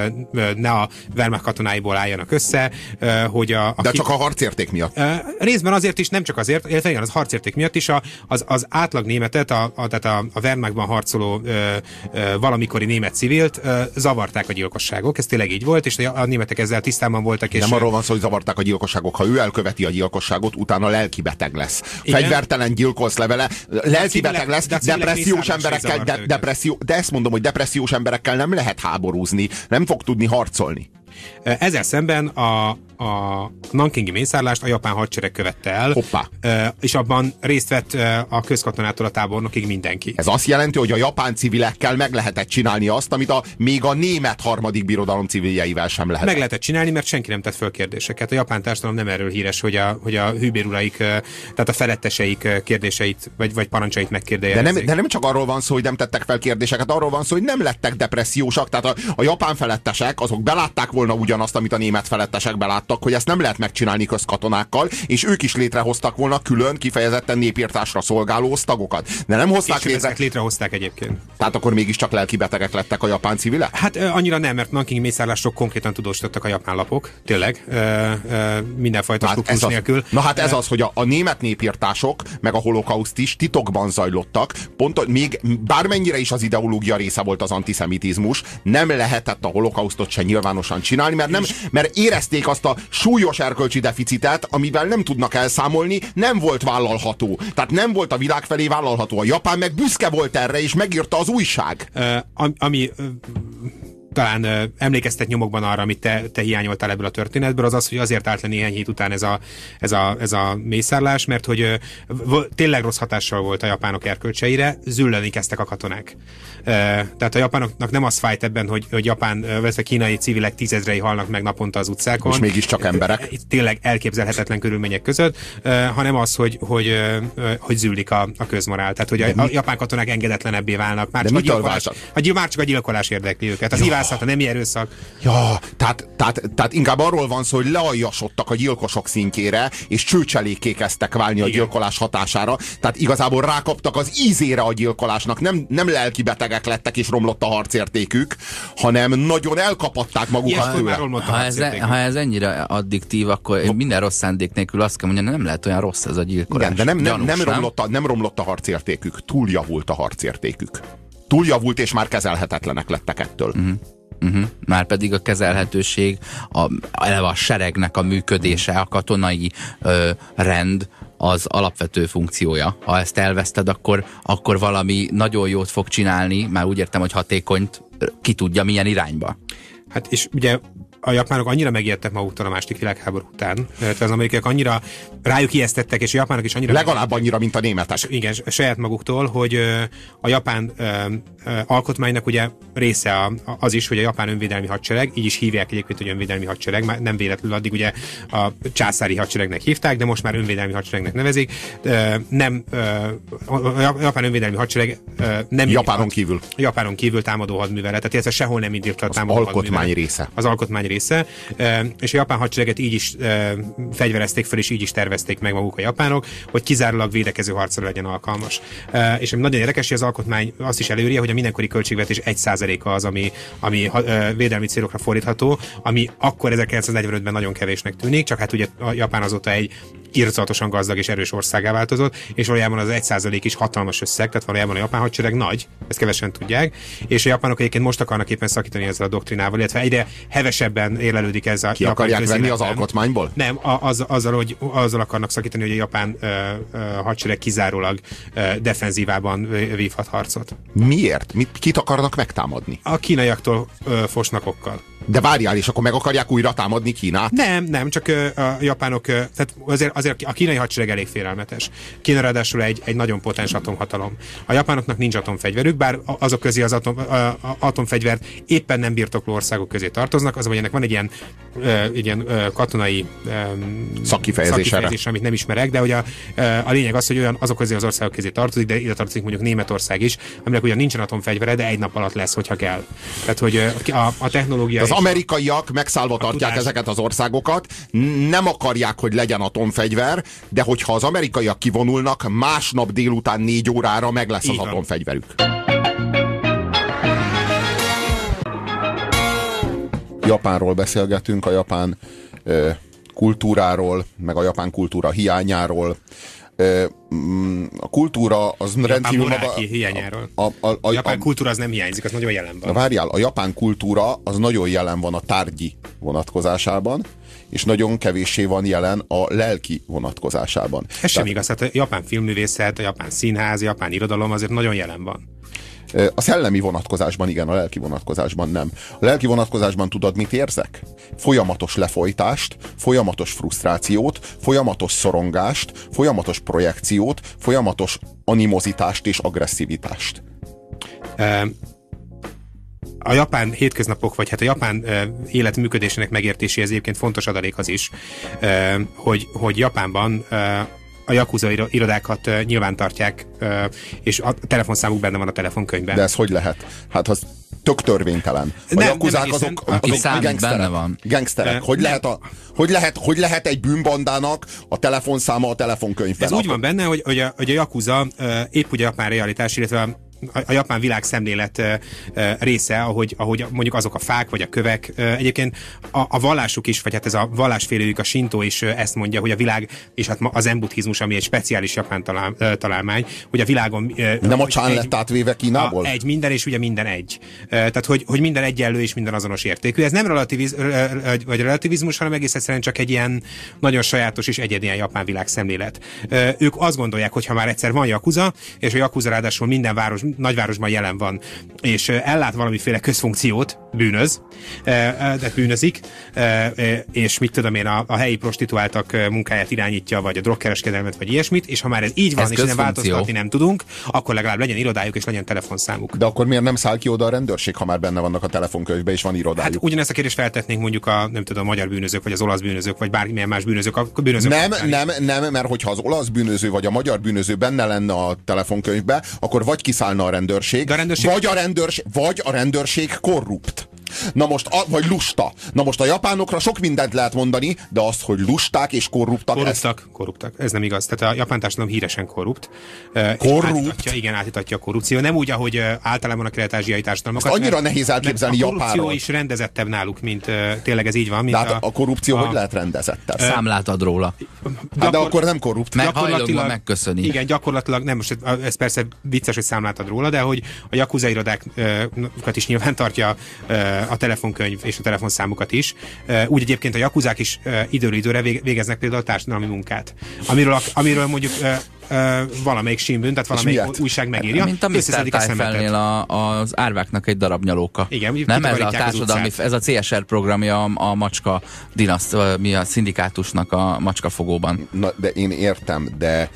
ne a Wehrmacht katonáiból álljanak össze, hogy de csak a harcérték miatt. Részben azért is, nem csak azért, illetve igen, az harcérték miatt is az átlag németet, tehát a Wehrmachtban harcoló valamikori német civilt zavarták a gyilkosságok, ez tényleg így volt, és a németek ezzel tisztában voltak. És nem arról van szó, hogy zavarták a gyilkosságok, ha ő elköveti a gyilkosságot, utána lelkibeteg lesz. Igen? Fegyvertelen gyilkolsz levele, lelkibeteg lesz, depressziós emberekkel, de ezt mondom, hogy depressziós emberekkel nem lehet háborúzni, nem fog tudni harcolni. Ezzel szemben a nankingi mészárlást a japán hadsereg követte el. Hoppá. És abban részt vett a közkatonától a tábornokig mindenki. Ez azt jelenti, hogy a japán civilekkel meg lehetett csinálni azt, amit még a német harmadik birodalom civiljeivel sem lehetett. Meg lehetett csinálni, mert senki nem tett föl kérdéseket. A japán társadalom nem erről híres, hogy a hűbéruraik, tehát a feletteseik kérdéseit vagy parancsait megkérdőjelezik. De nem csak arról van szó, hogy nem tettek fel kérdéseket, arról van szó, hogy nem lettek depressziósak. Tehát a japán felettesek azok belátták volna ugyanazt, amit a német felettesek beláttak, hogy ezt nem lehet megcsinálni közkatonákkal, és ők is létrehoztak volna külön, kifejezetten népírtásra szolgáló osztagokat. De nem hozták létre. Létrehozták egyébként. Tehát akkor mégiscsak lelkibetegek lettek a japán civilek? Hát annyira nem, mert nankingi mészárlásról konkrétan tudósítottak a japán lapok. Tényleg. Mindenfajta skrupusz nélkül. Na hát ez az, hogy a német népírtások, meg a holokauszt is titokban zajlottak. Pont, még bármennyire is az ideológia része volt az antiszemitizmus, nem lehetett a holokausztot se nyilvánosan csinálni, mert érezték azt a súlyos erkölcsi deficitet, amivel nem tudnak elszámolni, nem volt vállalható. Tehát nem volt a világ felé vállalható. A Japán meg büszke volt erre, és megírta az újság. Ami talán emlékeztet nyomokban arra, amit te hiányoltál ebből a történetből, az az, hogy azért állt le néhány hét után ez a mészárlás, mert hogy tényleg rossz hatással volt a japánok erkölcseire, zülleni kezdtek a katonák. Tehát a japánoknak nem az fájt ebben, hogy japán, vagy kínai civilek tízezrei halnak meg naponta az utcákon. És mégiscsak emberek. Tényleg elképzelhetetlen körülmények között, hanem az, hogy züllik a közmorál. Tehát, hogy a japán katonák engedetlenebbé válnak. Már csak a gyilkolás érdekli őket. Az ivászat, nem erőszak. Ja, tehát inkább arról van szó, hogy lealjasodtak a gyilkosok szintjére, és csőcselékké kezdtek válni a gyilkolás hatására. Tehát igazából rákaptak az ízére a gyilkolásnak. Nem lelkibetegek lettek, és romlott a harcértékük, hanem nagyon elkapatták magukat tőle. Ha ez ennyire addiktív, akkor minden rossz szándék nélkül azt kell mondani, nem lehet olyan rossz ez a gyilkolás. Igen, de nem romlott a harcértékük, túljavult a harcértékük. Túljavult, és már kezelhetetlenek lettek ettől. Már pedig a kezelhetőség, eleve a seregnek a működése, a katonai rend az alapvető funkciója. Ha ezt elveszted, akkor valami nagyon jót fog csinálni, már úgy értem, hogy hatékonyt, ki tudja milyen irányba. Hát és ugye a japánok annyira megijedtek maguktól a második világháború után, illetve az amerikaiak annyira rájuk ijesztettek, és a japánok is annyira... Legalább annyira, mint a németek. Igen, saját maguktól, hogy a japán alkotmánynak ugye része az is, hogy a japán önvédelmi hadsereg, így is hívják egyébként, hogy önvédelmi hadsereg, már nem véletlenül addig ugye a császári hadseregnek hívták, de most már önvédelmi hadseregnek nevezik. A japán önvédelmi hadsereg nem... Japánon kívül támadó hadműveletet, illetve sehol nem indított a támadó hadműveletet. Az alkotmány része, és a japán hadsereget így is fegyverezték fel, és így is tervezték meg maguk a japánok, hogy kizárólag védekező harcra legyen alkalmas. És nagyon érdekes, hogy az alkotmány azt is előírja, hogy a mindenkori költségvetés 1%-a az, ami védelmi célokra fordítható, ami akkor 1945-ben nagyon kevésnek tűnik, csak hát ugye a Japán azóta egy irtózatosan gazdag és erős országgá változott, és valójában az 1% is hatalmas összeg, tehát valójában a japán hadsereg nagy, ezt kevesen tudják, és a japánok egyébként most akarnak éppen szakítani ezzel a doktrinával, illetve egyre hevesebben érlelődik ez a ki akarják venni az alkotmányból? Nem, azzal akarnak szakítani, hogy a japán hadsereg kizárólag defenzívában vívhat harcot. Miért? Kit akarnak megtámadni? A kínaiaktól fosnakokkal. De várjál, és akkor meg akarják újra támadni Kínát? Nem, csak a japánok, tehát azért a kínai hadsereg elég félelmetes. Kína ráadásul egy nagyon potens atomhatalom. A japánoknak nincs atomfegyverük, bár azok közé az atomfegyvert éppen nem birtokló országok közé tartoznak, azonban ennek van egy ilyen katonai szakifejezés, amit nem ismerek, de hogy a lényeg az, hogy azok közé az országok közé tartozik, de ide tartozik mondjuk Németország is, aminek ugyan nincsen atomfegyvere, de egy nap alatt lesz, hogyha kell. Tehát, hogy a technológia... Az amerikaiak megszállva tartják ezeket az országokat, nem akarják, hogy legyen atomfegyver, de hogyha az amerikaiak kivonulnak, másnap délután 4 órára meg lesz az atomfegyverük. Japánról beszélgetünk, a japán kultúráról, meg a japán kultúra hiányáról. A kultúra az rendkívül maga... hiányáról. A japán kultúra az nem hiányzik, az nagyon jelen van. Várjál, a japán kultúra az nagyon jelen van a tárgyi vonatkozásában, és nagyon kevéssé van jelen a lelki vonatkozásában. Ez sem igaz, hát a japán filmművészet, a japán színház, a japán irodalom azért nagyon jelen van. A szellemi vonatkozásban igen, a lelki vonatkozásban nem. A lelki vonatkozásban tudod, mit érzek? Folyamatos lefolytást, folyamatos frusztrációt, folyamatos szorongást, folyamatos projekciót, folyamatos animozitást és agresszivitást. A japán hétköznapok, vagy hát a japán élet működésének megértéséhez egyébként fontos adalék az is, hogy Japánban a Yakuza irodákat nyilván tartják, és a telefonszámuk benne van a telefonkönyvben. De ez hogy lehet? Hát az tök törvénytelen. A yakuzák azok gangsterek. Hogy lehet egy bűnbandának a telefonszáma a telefonkönyvben? Ez úgy van benne, hogy a Yakuza épp úgy a japán realitás, illetve a japán világszemlélet része, ahogy mondjuk azok a fák, vagy a kövek. Egyébként a vallásuk is, vagy hát ez a vallásfélőjük, a sintó is ezt mondja, hogy a világ, és hát a zen-buddhizmus, ami egy speciális japán találmány, hogy a világon... Nem a csán lett átvéve Kínából? Egy minden, és ugye minden egy. Tehát, hogy minden egyenlő, és minden azonos értékű. Ez nem relativizmus, hanem egész egyszerűen csak egy ilyen nagyon sajátos és egyedi ilyen japán világszemlélet. Ők azt gondolják, hogy ha már egyszer van Yakuza, és a Yakuza ráadásul minden nagyvárosban jelen van, és ellát valamiféle közfunkciót, bűnözik, és mit tudom én, a helyi prostituáltak munkáját irányítja, vagy a drogkereskedelmet, vagy ilyesmit, és ha már ez így van, és nem változtatni nem tudunk, akkor legalább legyen irodájuk, és legyen telefonszámuk. De akkor miért nem száll ki oda a rendőrség, ha már benne vannak a telefonkönyvben, és van irodájuk? Hát ugyanezt a kérdést feltetnénk mondjuk a magyar bűnözők, vagy az olasz bűnözők, vagy bármilyen más bűnözők. Nem, mert hogyha az olasz bűnöző, vagy a magyar bűnöző benne lenne a telefonkönyvben, akkor vagy kiszállna a rendőrség, vagy a rendőrség korrupt. Na most, vagy lusta. Na most a japánokra sok mindent lehet mondani, de azt, hogy lusták és korruptak... Korruptak. Ez nem igaz. Tehát a japán társadalom híresen korrupt. Átítatja a korrupció. Nem úgy, ahogy általában a kelet-ázsiai társadalmakat. Ezt annyira nehéz elképzelni Japánról. A korrupció is rendezettebb náluk, mint tényleg ez így van. De hát a korrupció hogy lehet rendezettebb? Számlát ad róla. De akkor nem korrupt. Hajlandó megköszöni. Igen, gyakorlatilag, nem most ez persze vicces, hogy számlát ad róla, de hogy a Yakuza irodákat is nyilván tartja a telefonkönyv és a telefonszámukat is. Úgy egyébként a yakuzák is időről időre végeznek például társadalmi munkát. Amiről mondjuk valamelyik Shimbun, tehát valamelyik újság megírja. Mint a Mr. Tyfelnél az árváknak egy darab nyalóka. Igen, nem ez a társadalmi, ez a CSR programja a macska mi a szindikátusnak a macskafogóban. Na, de én értem,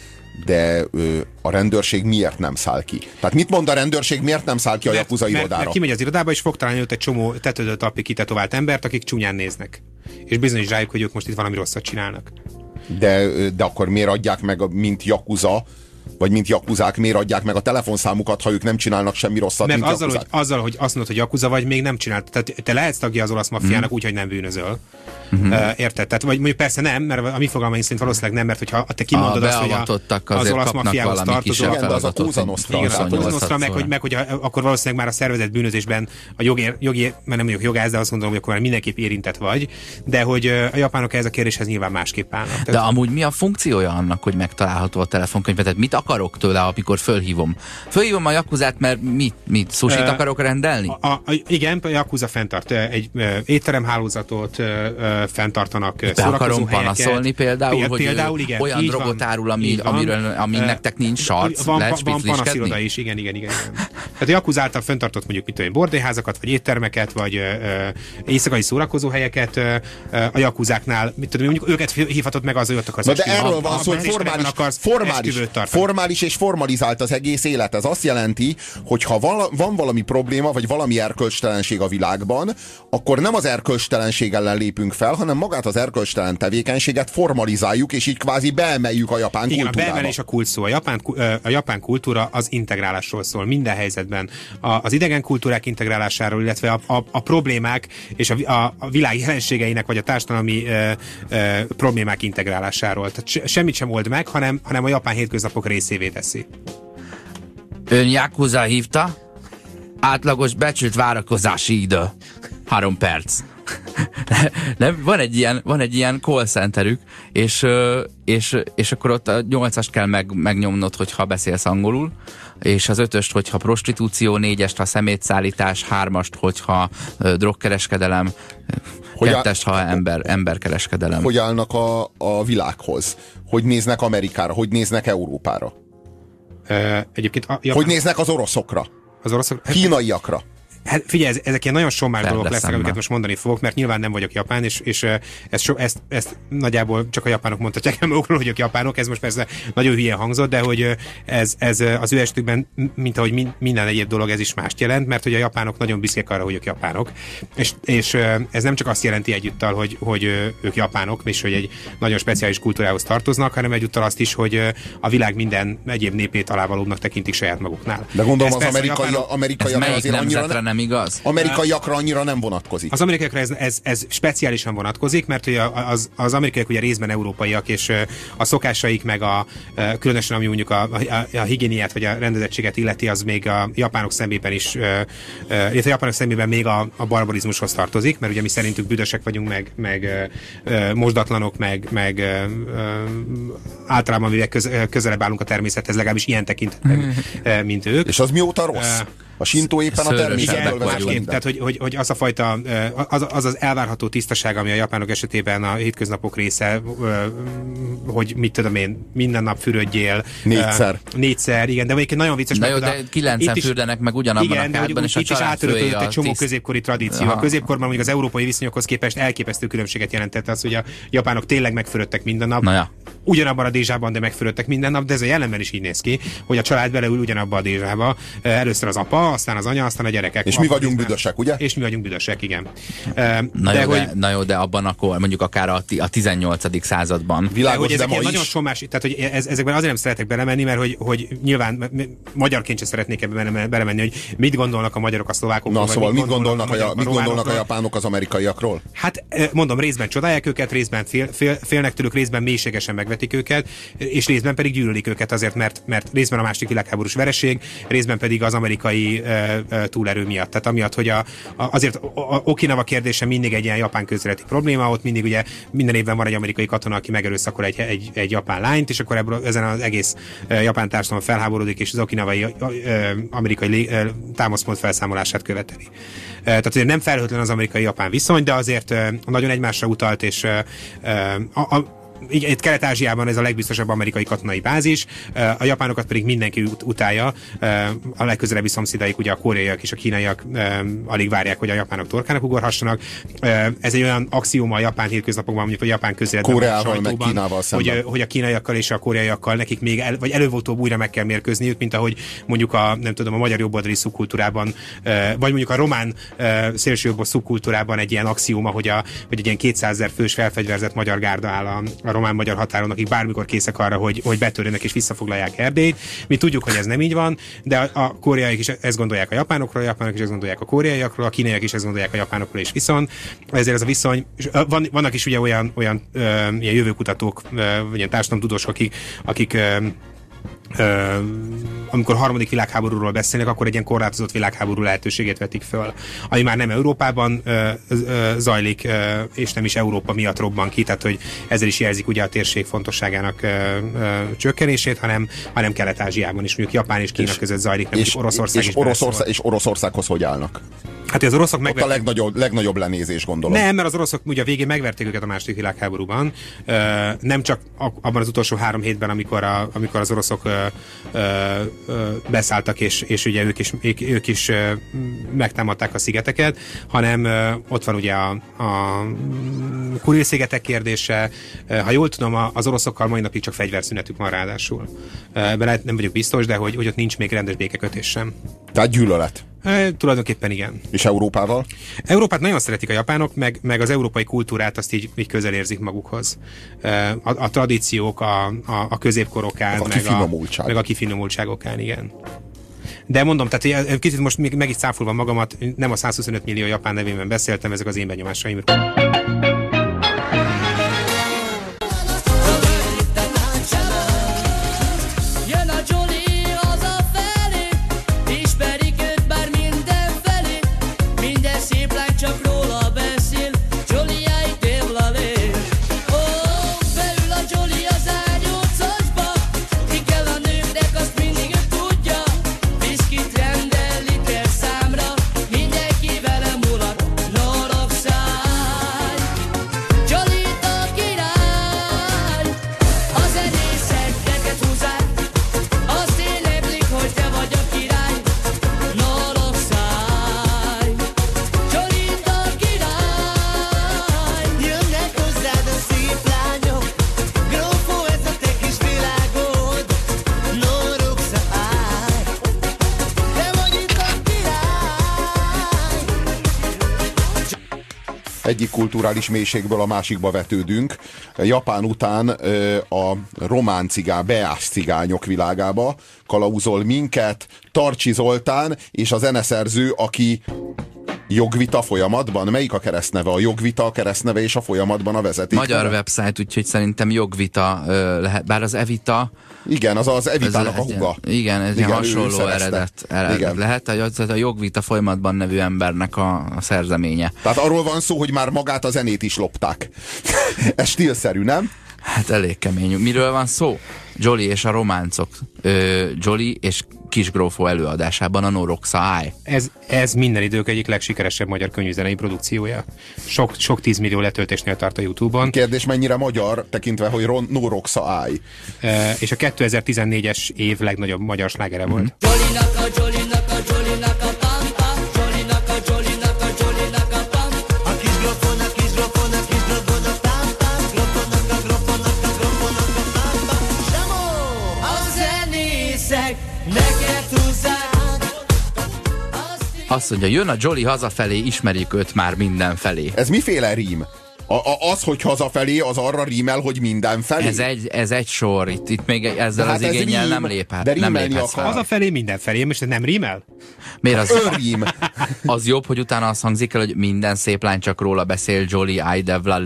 de a rendőrség miért nem száll ki? Tehát mit mond a rendőrség, miért nem száll ki a Yakuza irodára? Mert kimegy az irodába, és fog találni ott egy csomó tetődő talpig kitetovált embert, akik csúnyán néznek. És bizonyos rájuk, hogy ők most itt valami rosszat csinálnak. De akkor miért adják meg, mint Yakuza, vagy mint yakuzák, miért adják meg a telefonszámukat, ha ők nem csinálnak semmi rosszat, mert mint azzal, hogy azt mondod, hogy yakuza vagy, még nem csinált. Tehát te lehetsz tagja az olasz maffiának úgy, hogy nem bűnözöl. Érted? Tehát, vagy mondjuk persze nem, mert a mi fogalmaink szerint valószínűleg nem, mert hogyha te kimondod azt, hogy az olasz maffiához tartozó. Igen, de az a Cosa Nostra. Igen, a Cosa Nostra, meg hogy akkor valószínűleg már a szervezett bűnözésben a jogi, mert nem mondjuk jogász, de azt gondolom, hogy akkor már mindenképp érintett vagy, de hogy a japánok ez a kérdéshez nyilván másképp állnak. De amúgy mi a funkciója annak, hogy megtalálható a telefonkönyv? Tehát mit akarok tőle, amikor fölhívom a Yakuzát, mert mit sushit akarok rendelni? Igen, a Yakuza fenntart egy étteremhálózatot, fenntartanak szórakozó akarom panaszolni például, hogy például, igen, olyan drogot árul, ami nektek nincs sarc, lehet spitliskedni? Van is, igen. Tehát a Yakuza által fenntartott mondjuk mit tudom, bordélyházakat, vagy éttermeket, vagy éjszakai szórakozóhelyeket, a Yakuzáknál, mit tudom, mondjuk őket hívhatod meg az, hogy ott akarsz. Na de erről van szó, hogy formális és formalizált az egész élet. Ez azt jelenti, hogy ha van valami probléma, vagy valami erkölcstelenség a világban, akkor nem az erkölcstelenség ellen lépünk fel, hanem magát az erkölcstelen tevékenységet formalizáljuk, és így kvázi beemeljük a japán kultúrába. Igen, a beemelés a kult szó. A japán kultúra az integrálásról szól minden helyzetben. Az idegen kultúrák integrálásáról, illetve a problémák és a világ jelenségeinek, vagy a társadalmi problémák integrálásáról. Tehát semmit sem old meg, hanem a japán hétköznapok részévé teszi. Ön Yakuza hívta? Átlagos becsült várakozási idő. 3 perc. Nem, van egy ilyen call centerük, és akkor ott a 8-ast kell megnyomnod, hogyha beszélsz angolul, és az 5-öst, hogyha prostitúció, 4-est, ha szemétszállítás, 3-ast, hogyha drogkereskedelem, 2-est, ha emberkereskedelem. Hogy állnak a világhoz? Hogy néznek Amerikára? Hogy néznek Európára? Egyébként hogy néznek az oroszokra? Az oroszok? Kínaiakra? Hát figyelj, ezek ilyen nagyon sommás dolgok lesznek, amiket most mondani fogok, mert nyilván nem vagyok japán, és ezt nagyjából csak a japánok mondhatják el magukról, hogy ők japánok, ez most persze nagyon hülyen hangzott, de hogy ez az ő esetükben, mint ahogy minden egyéb dolog, ez is mást jelent, mert hogy a japánok nagyon büszkék arra, hogy ők japánok, és ez nem csak azt jelenti egyúttal, hogy ők japánok, és hogy egy nagyon speciális kultúrához tartoznak, hanem egyúttal azt is, hogy a világ minden egyéb népét alávalóbbnak tekintik saját maguknál. De gondolom az amerikaiakra azért annyira nem igaz? Amerikaiakra annyira nem vonatkozik. Az amerikaiakra ez speciálisan vonatkozik, mert hogy az amerikaiak ugye részben európaiak, és a szokásaik, meg különösen ami mondjuk a higiéniát vagy a rendezettséget illeti, az még a japánok szemében is, illetve a japánok szemében még a barbarizmushoz tartozik, mert ugye mi szerintük büdösek vagyunk, meg mosdatlanok, meg általában közelebb állunk a természethez, legalábbis ilyen tekintetben, mint ők. És az mióta rossz? A sintó éppen a természetből vezet. Tehát, hogy az a fajta, az elvárható tisztaság, ami a japánok esetében a hétköznapok része, hogy mit tudom én, minden nap fürödjél. 4-szer, igen, de egyébként nagyon vicces. De jó, de 9-en fürdenek meg ugyanabban a kádban, és a család fője egy csomó középkori tradíció. A középkorban mondjuk az európai viszonyokhoz képest elképesztő különbséget jelentett az, hogy a japánok tényleg megfürödtek minden nap. Ugyanabban a dézsában, de megfürödtek minden nap, de ez a jelenben is így néz ki, hogy a család beleül ugyanabba a dézsába. Először az apa, aztán az anya, aztán a gyerekek. És mi vagyunk büdösek, ugye? És mi vagyunk büdösek, igen. Na jó, de abban akkor mondjuk akár a 18. században. Világos, de ezek ilyen nagyon sommás, tehát hogy ezekben azért nem szeretek belemenni, mert hogy nyilván magyarként sem szeretnék ebben belemenni, hogy mit gondolnak a magyarok a szlovákokról. Na szóval mit gondolnak a japánok az amerikaiakról? Hát mondom, részben csodálják őket, részben félnek tőlük, részben mélységesen megvetik őket, és részben pedig gyűlölik őket azért, mert részben a második világháborús vereség, részben pedig az amerikai túlerő miatt. Tehát amiatt, hogy azért Okinawa kérdése mindig egy ilyen japán közéleti probléma, ott mindig ugye minden évben van egy amerikai katona, aki megerőszakol egy japán lányt, és akkor ezen az egész japán társadalom felháborodik, és az okinawai amerikai támaszpont felszámolását követeli. Tehát azért nem felhőtlen az amerikai-japán viszony, de azért nagyon egymásra utalt, és itt Kelet-Ázsiában ez a legbiztosabb amerikai katonai bázis, a japánokat pedig mindenki utálja, a legközelebbi szomszédaik, ugye a koreaiak és a kínaiak alig várják, hogy a japánok torkának ugorhassanak. Ez egy olyan axióma a japán hétköznapokban, mondjuk a japán közéletben, Koreával meg Kínával szemben, hogy a kínaiakkal és a koreaiakkal nekik még vagy előbb-utóbb újra meg kell mérkőzniük, mint ahogy mondjuk a magyar jobboldali szubkultúrában, vagy mondjuk a román szélsőjobbos szubkultúrában egy ilyen axióma, hogy egy ilyen 200 000 fős felfegyverzett magyar gárda áll a román-magyar határon, akik bármikor készek arra, hogy betörjenek és visszafoglalják Erdélyt. Mi tudjuk, hogy ez nem így van, de a koreaiak is ezt gondolják a japánokról, a japánok is ezt gondolják a koreaiakról, a kínaiak is ezt gondolják a japánokról, és viszont ezért ez a viszony, vannak is ugye olyan ilyen jövőkutatók, vagy ilyen társadalomtudósok, akik amikor harmadik világháborúról beszélnek, akkor egy ilyen korlátozott világháború lehetőségét vetik föl, ami már nem Európában zajlik, és nem is Európa miatt robban ki, tehát hogy ezzel is jelzik ugye a térség fontosságának csökkenését, hanem Kelet-Ázsiában is, mondjuk Japán és Kína között zajlik, nem is Oroszország is. És Oroszországhoz hogy állnak? Hát az oroszok ott a legnagyobb lenézés, gondolom. Nem, mert az oroszok ugye a végén megverték őket a második világháborúban. Nem csak abban az utolsó 3 hétben, amikor az oroszok beszálltak, és ugye ők is megtámadták a szigeteket, hanem ott van ugye a Kuril-szigetek kérdése. Ha jól tudom, az oroszokkal mai napig csak fegyverszünetük van ráadásul. Nem vagyok biztos, de hogy ott nincs még rendes békekötés sem. Tehát gyűlölet. Tulajdonképpen igen. És Európával? Európát nagyon szeretik a japánok, meg az európai kultúrát azt így közel érzik magukhoz. A tradíciók, a középkorokán, meg a kifinomultságokán, igen. De mondom, tehát kicsit most meg is cáfolva magamat, nem a 125 millió japán nevében beszéltem, ezek az én benyomásaim. Egyik kulturális mélységből a másikba vetődünk. Japán után a román beás cigányok világába kalauzol minket Tarcsi Zoltán és a zeneszerző, aki jogvita folyamatban? Melyik a keresztneve? A jogvita a keresztneve és a folyamatban a vezeték? Magyar website, úgyhogy szerintem jogvita lehet, bár az Evita... Igen, az Evitának a húga. Igen, ez igen, hasonló eredet lehet, a jogvita folyamatban nevű embernek a szerzeménye. Tehát arról van szó, hogy már magát a zenét is lopták. Ez stílszerű, nem? Hát elég kemény. Miről van szó? Jolly és a románcok. Jolly és Kisgrófó előadásában a Noroxa I. Ez minden idők egyik legsikeresebb magyar könyvzenei produkciója. Sok 10 millió letöltésnél tart a YouTube-on. Kérdés, mennyire magyar, tekintve, hogy Noroxa I. És a 2014-es év legnagyobb magyar slágere volt. Azt mondja, jön a Jolly hazafelé, ismerjük őt már mindenfelé. Ez miféle rím? Az, hogy hazafelé, az arra rímel, hogy mindenfelé? Ez egy sor. Itt még ezzel az igénnyel rím, nem léphetsz fel. Hazafelé, mindenfelé. Most ez nem rímel? Miért az? Örrím. Az jobb, hogy utána azt hangzik el, hogy minden szép lány csak róla beszél, Jolly, Aidevla,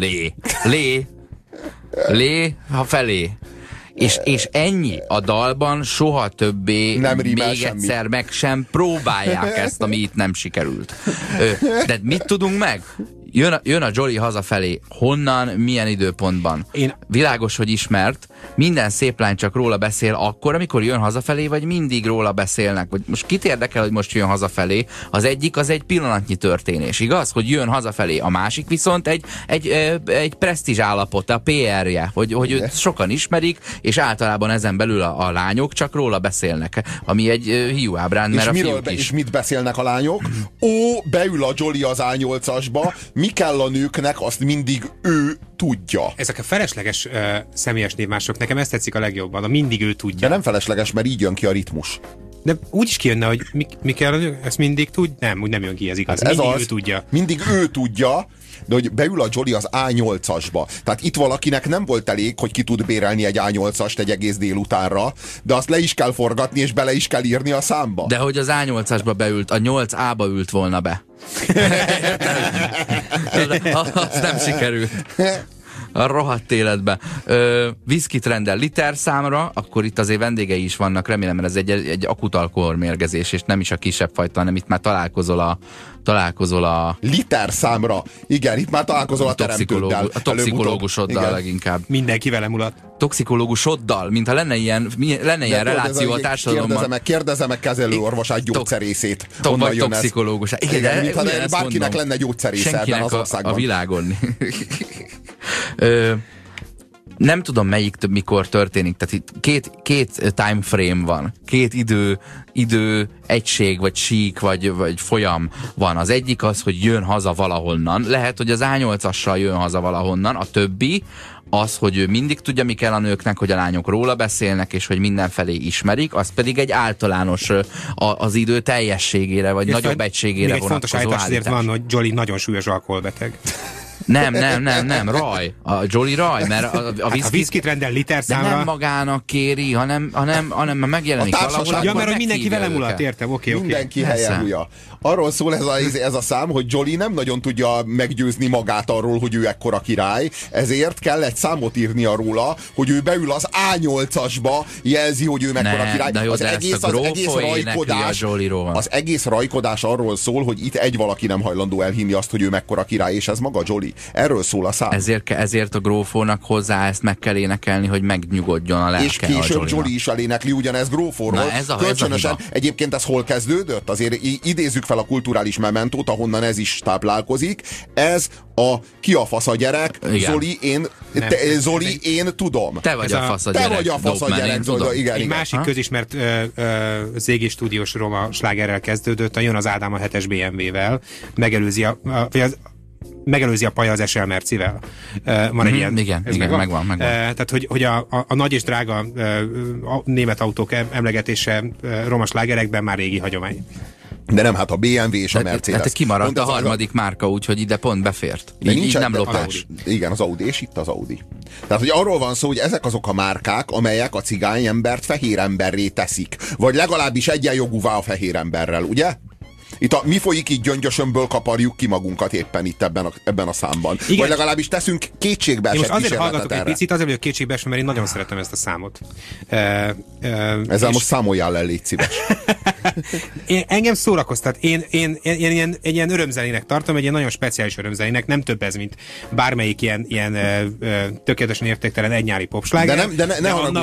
lé, ha felé. És ennyi a dalban, soha többé még egyszer meg sem próbálják ezt, ami itt nem sikerült. De mit tudunk meg? Jön a Jolly hazafelé. Honnan, milyen időpontban? Világos, hogy ismert. Minden szép lány csak róla beszél akkor, amikor jön hazafelé, vagy mindig róla beszélnek. Vagy most kit érdekel, hogy most jön hazafelé? Az egyik az egy pillanatnyi történés, igaz? Hogy jön hazafelé. A másik viszont egy presztízs állapot, a PR-je, hogy őt sokan ismerik, és általában ezen belül a lányok csak róla beszélnek. Ami egy hiúábrán, mert a fiúk is. És mit beszélnek a lányok? Beül a Jolly az A8-asba, mi kell a nőknek, azt mindig ő tudja. Ezek a felesleges személyes névmások, nekem ezt tetszik a legjobban, a mindig ő tudja. De nem felesleges, mert így jön ki a ritmus. De úgy is kijönne, hogy mi kell a nők, ezt mindig tud? Nem, úgy nem jön ki, ez igaz. Hát mindig ő tudja. Mindig ő tudja, de hogy beül a Jolly az A8-asba. Tehát itt valakinek nem volt elég, hogy ki tud bérelni egy A8-ast egy egész délutánra, de azt le is kell forgatni, és bele is kell írni a számba. De hogy az A8-asba beült, a 8A-ba ült volna be. Az nem sikerült. A rohadt életbe. Viszkit rendel literszámra, akkor itt azért vendégei is vannak, remélem, mert ez egy akut alkoholmérgezés, és nem is a kisebb fajta, hanem itt már találkozol a literszámra. Igen, itt már találkozol a teremtőddel. A toxikológusoddal leginkább. Mindenki velem mulat. Toxikológusoddal, mintha lenne ilyen reláció a társadalomban. Kérdezem meg kezelőorvosát, gyógyszerészét. Vagy toxikológusát. Igen, mintha bárkinek lenne gyógyszerésze ebben az országban. A világon. Nem tudom melyik mikor történik, tehát itt két time frame van, két idő egység, vagy sík, vagy folyam van. Az egyik az, hogy jön haza valahonnan, lehet, hogy az A8-assal jön haza valahonnan, a többi az, hogy ő mindig tudja, mi kell a nőknek, hogy a lányok róla beszélnek, és hogy mindenfelé ismerik, az pedig egy általános az idő teljességére, vagy nagyobb egységére vonatkozó állítás. Még egy fontos állítás azért van, hogy Jolly nagyon súlyos alkoholbeteg. Nem, Raj. A Jolly Raj, mert a viszkit rendel literszámra. De nem magának kéri, hanem megjelenik valahol. Ja, mert mindenki velem mulat, értem, oké. Mindenki helyen. Arról szól ez a szám, hogy Jolly nem nagyon tudja meggyőzni magát arról, hogy ő ekkora király, ezért kell egy számot írnia róla, hogy ő beül az A8-asba, jelzi, hogy ő mekkora király. Jó, az egész rajkodás arról szól, hogy itt egy valaki nem hajlandó elhinni azt, hogy ő mekkora király, és ez maga Jolly. Erről szól a szám. Ezért a grófónak hozzá ezt meg kell énekelni, hogy megnyugodjon a lelke. És később Jolly is elénekli ugyanez grófóról. Kölcsönösen. Egyébként ez hol kezdődött? Azért idézzük fel a kulturális mementót, ahonnan ez is táplálkozik. Ez a ki a fasz a gyerek, Zoli, én tudom. Te vagy a fasz a gyerek. Te vagy a fasz a gyerek, Zoli. Igen, egy másik közismert Zégi stúdiós roma slágerrel kezdődött, a Jön az Ádám a 7-es BMW-vel, megelőzi a Paja az SL Mercivel. Van egy ilyen. Igen, megvan. Tehát, hogy a nagy és drága német autók emlegetése roma slágerekben már régi hagyomány. De nem, hát a BMW és a Mercedes. Hát kimaradt a harmadik márka, úgyhogy ide pont befért. Így nem lopás. Igen, az Audi, és itt az Audi. Tehát, hogy arról van szó, hogy ezek azok a márkák, amelyek a cigány embert fehér emberré teszik. Vagy legalábbis egyenjogúvá a fehér emberrel, ugye? Itt mi folyik, így Gyöngyösömből kaparjuk ki magunkat éppen itt ebben a számban. Igen. Vagy legalábbis teszünk kétségbeesett kísérletet erre. Azért hallgatok egy picit, azért vagyok kétségbeesve, mert én nagyon szeretem ezt a számot. Ezzel most számoljál le, légy szíves. Engem szórakoztat. Én ilyen örömzenének tartom, egy ilyen nagyon speciális örömzenének, nem több ez, mint bármelyik ilyen tökéletesen értéktelen egynyári popsláger. De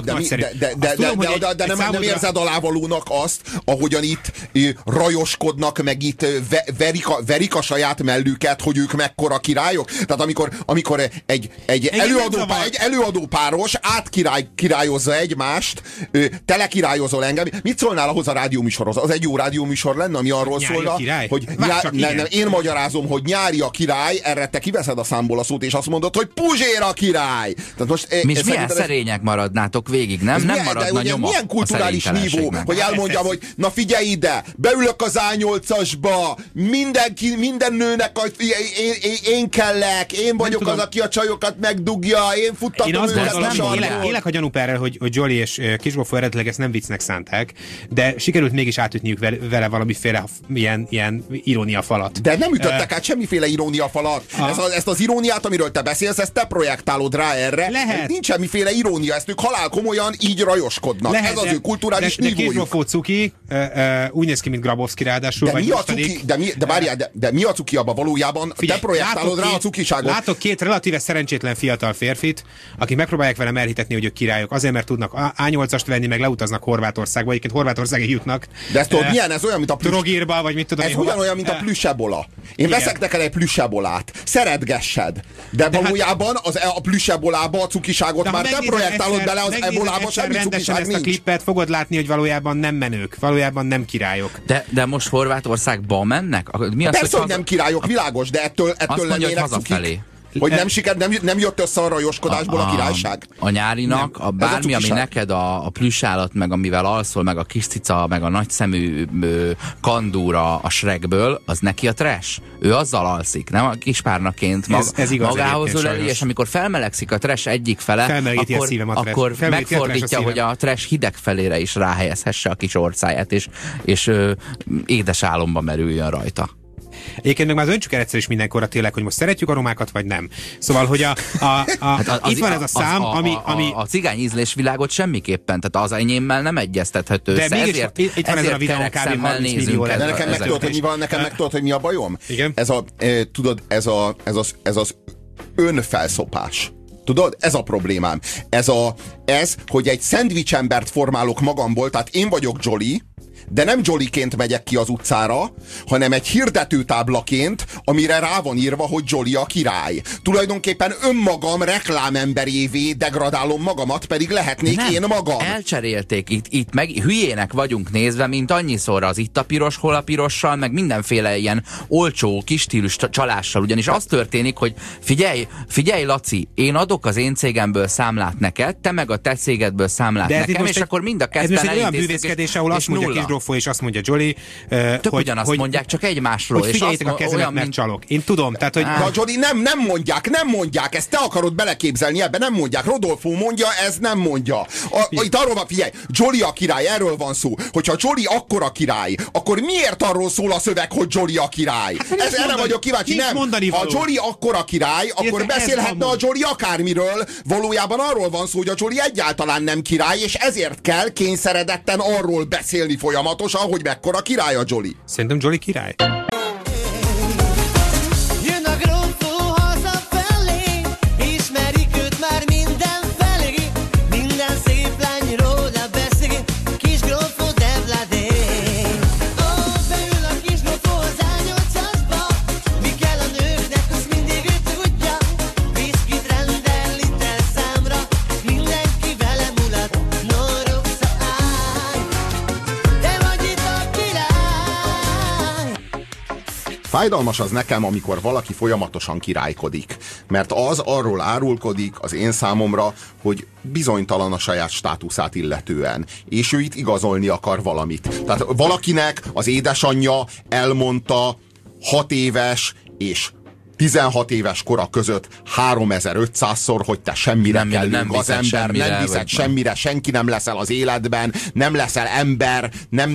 nem érzed alávalónak azt, ahogyan itt rajoskodnak, meg itt verik a saját mellüket, hogy ők mekkora királyok. Tehát amikor egy előadó páros átkirályozza egymást, telekirályozol engem. Mit szólnál ahhoz a rádióműsorhoz? Az egy jó rádióműsor lenne, ami arról szólna, hogy én magyarázom, hogy Nyári a király, erre te kiveszed a számból a szót, és azt mondod, hogy Puzsér a király. Tehát most, milyen szerények maradnátok végig, nem? Nem maradna nyoma. Milyen kulturális nívó, hogy elmondjam, hogy na figyelj ide, beülök az A8-asba, minden nőnek én kellek, én vagyok az, aki a csajokat megdugja, én futtatom őket a sarkon. Élek a gyanúperrel, hogy Jolly és Kisgófó eredetileg ezt nem viccnek szánták, de sikerült mégis átütniük vele valamiféle ilyen irónia falat. De nem ütöttek át semmiféle irónia falat. Ezt az iróniát, amiről te beszélsz, ezt te projektálod rá erre. Lehet. Nincs semmiféle irónia, ezt ők halálkomolyan így rajoskodnak. Lehet, ez az ő kulturális nívójuk. De Kisgófó cuki, úgy néz ki, mint Grabowski ráadásul. De mi a cuki abban valójában? Figyelj, te projektálod rá a cukiságot. Látok két relatíve szerencsétlen fiatal férfit, akik megpróbálják velem elhitetni, hogy ők királyok. Azért, mert tudnak A8-ast venni, meg leutaznak Horvátországba, egyébként Horvátországig jutnak. De ezt tudod, milyen? Ez olyan, mint a Drogírba, vagy mit tudom én. Ez ugyanolyan, mint a plüssebola. Én veszek neked egy plüssebolát. Szeretgessed. De valójában a plüssebolába a cukiságot már te projektálod bele, az ebolába semmi cukiság nincs. Ezt a klippet, fogod látni, hogy valójában nem menők, valójában nem királyok. De most Horvátországba mennek? Mi az, persze, hogy nem királyok, világos, de ettől lennének cukik. Hogy nem jött össze a rajoskodásból a királyság? A Nyárinak, bármi, ami neked a plüssállat, meg amivel alszol, meg a kis cica, meg a nagyszemű kandúra a Shrekből, az neki a trash. Ő azzal alszik, nem? A kispárnaként magához öleli, és amikor felmelegszik a trash egyik fele, akkor megfordítja, hogy a trash hideg felére is ráhelyezhesse a kis orcáját, és édes álomba merüljön rajta. Egyébként meg már döntsük el egyszer is mindenkorra tényleg, hogy most szeretjük a romákat, vagy nem. Szóval, hogy itt van ez a szám, ami... A cigány ízlésvilágot semmiképpen, tehát az enyémmel nem egyeztethető. De mégis itt van ezen a videón kb. 30 millió. De nekem megtudod, hogy mi a bajom? Igen? Tudod, ez az önfelszopás. Tudod? Ez a problémám. Ez, hogy egy szendvicsembert formálok magamból, tehát én vagyok Jolly, de nem Jollyként megyek ki az utcára, hanem egy hirdetőtáblaként, amire rá van írva, hogy Jolly a király. Tulajdonképpen önmagam reklámemberévé degradálom magamat, pedig lehetnék nem, én magam. Elcserélték. Itt meg hülyének vagyunk nézve, mint annyiszor az itt a piros, hol a pirossal, meg mindenféle ilyen olcsó, kis stílus csalással. Ugyanis az történik, hogy figyelj Laci, én adok az én cégemből számlát neked, te meg a te cégedből számlát nekem, és akkor mind a ketten ez egy olyan bűvészkedés, ahol azt mondja Kisgrofó, és azt mondja Jolly, ugyanazt mondják, csak egymásról. Hogy figyeljétek a kezemet, mert csalok. Én tudom, tehát, hogy... De Jolly nem mondják, ezt te akarod beleképzelni, ebben nem mondják. Rodolfo mondja, ez nem mondja. Itt arról van, figyelj, Jolly a király, erről van szó. Hogyha Jolly akkora király, akkor miért arról szól a szöveg, hogy Jolly a király? Erre vagyok kíváncsi, nem. Ha Jolly akkora király, akkor beszélhetne a Jolly akármiről. Valójában arról van szó, hogy a Jolly egyáltalán nem király, és ezért kell kényszeredetten arról beszélni folyamatosan, hogy mekkora király a Jolly. Szerintem Jolly király. Jön a grófó hazafelé, ismerik őt már mindenfelé, minden szép lány róla beszél, kis grófó Devladé. Beül a kis grófó az A8-asba, mi kell a nőknek, azt mindig ő tudja, viszkit rendel liter számra, mindenki vele mulat, no Roxa, állj, te vagy itt a király. Fájdalmas az nekem, amikor valaki folyamatosan királykodik. Mert az arról árulkodik az én számomra, hogy bizonytalan a saját státuszát illetően. És ő itt igazolni akar valamit. Tehát valakinek az édesanyja elmondta 6 éves és 16 éves kora között 3500-szor, hogy te semmire kellünk az ember, nem viszed semmire, senki nem leszel az életben, nem leszel ember,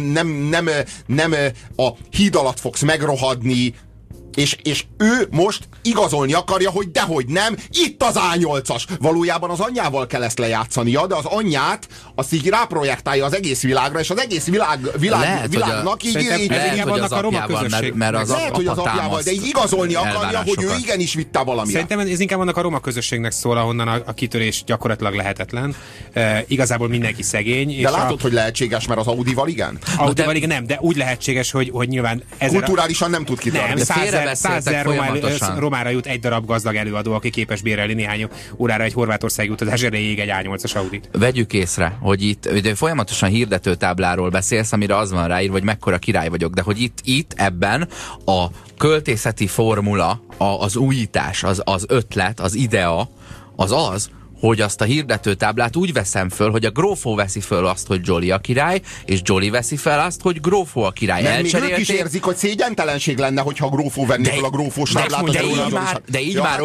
nem a híd alatt fogsz megrohadni, és ő most igazolni akarja, hogy dehogy nem, itt az A8-as. Valójában az anyjával kell ezt lejátszania, de az anyját azt így ráprojektálja az egész világra, és az egész világnak így vannak a roma közösség. Lehet, hogy az apjával, de így igazolni akarja, hogy ő igenis vitte valamit. Szerintem ez inkább annak a roma közösségnek szól, ahonnan a kitörés gyakorlatilag lehetetlen. Igazából mindenki szegény. De látod, hogy lehetséges, mert az Audival igen? Audival igen, nem, de úgy lehetséges, hogy nyilván... Kulturálisan nem tud kitörni. 100 000 romára jut egy darab gazdag előadó, aki képes bérelni néhány órára egy horvátországi utazás erejéig egy A8-as Audit. Vegyük észre, hogy itt folyamatosan hirdetőtábláról beszélsz, amire az van ráírva, hogy mekkora király vagyok, de hogy itt ebben a költészeti formula, az újítás, az ötlet, az idea, az, hogy azt a hirdetőtáblát úgy veszem föl, hogy a grófó veszi föl azt, hogy Jolly a király, és Jolly veszi fel azt, hogy grófó a király. Nem, még ők is érzik, hogy szégyentelenség lenne, hogyha a grófó venné föl a grófós táblát. De így már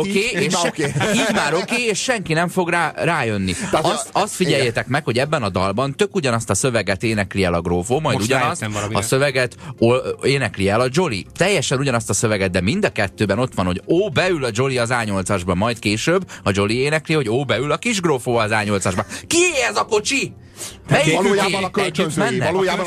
oké, és senki nem fog rájönni. Azt figyeljétek meg, hogy ebben a dalban tök ugyanazt a szöveget énekli el a grófó, majd ugyanazt a szöveget énekli el a Jolly. Teljesen ugyanazt a szöveget, de mind a kettőben ott van, hogy beül a Jolly az A8-asba, majd később a Jolly énekli, hogy beül a kisgrófó az A8-asba. Ki ez a kocsi? Valójában a kölcsönzői.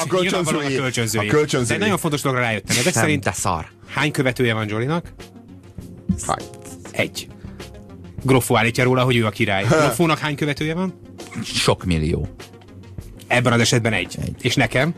A kölcsönzői. De nagyon fontos dologra rájöttem. Ezek szerint hány követője van Jollynak? Hány? 1. Grófó állítja róla, hogy ő a király. Grófónak hány követője van? Sok millió. Ebben az esetben 1. És nekem?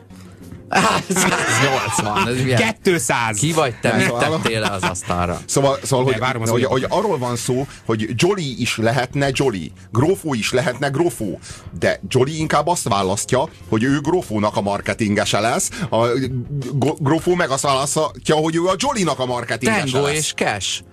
180. 200. Ki vagy te, mit tettél le az asztalra? Szóval hogy arról van szó, hogy Jolly is lehetne Jolly, grófó is lehetne grófó, de Jolly inkább azt választja, hogy ő grófónak a marketingese lesz, a grófó meg azt választja, hogy ő a Jollynak a marketingese lesz. Tango és Cash.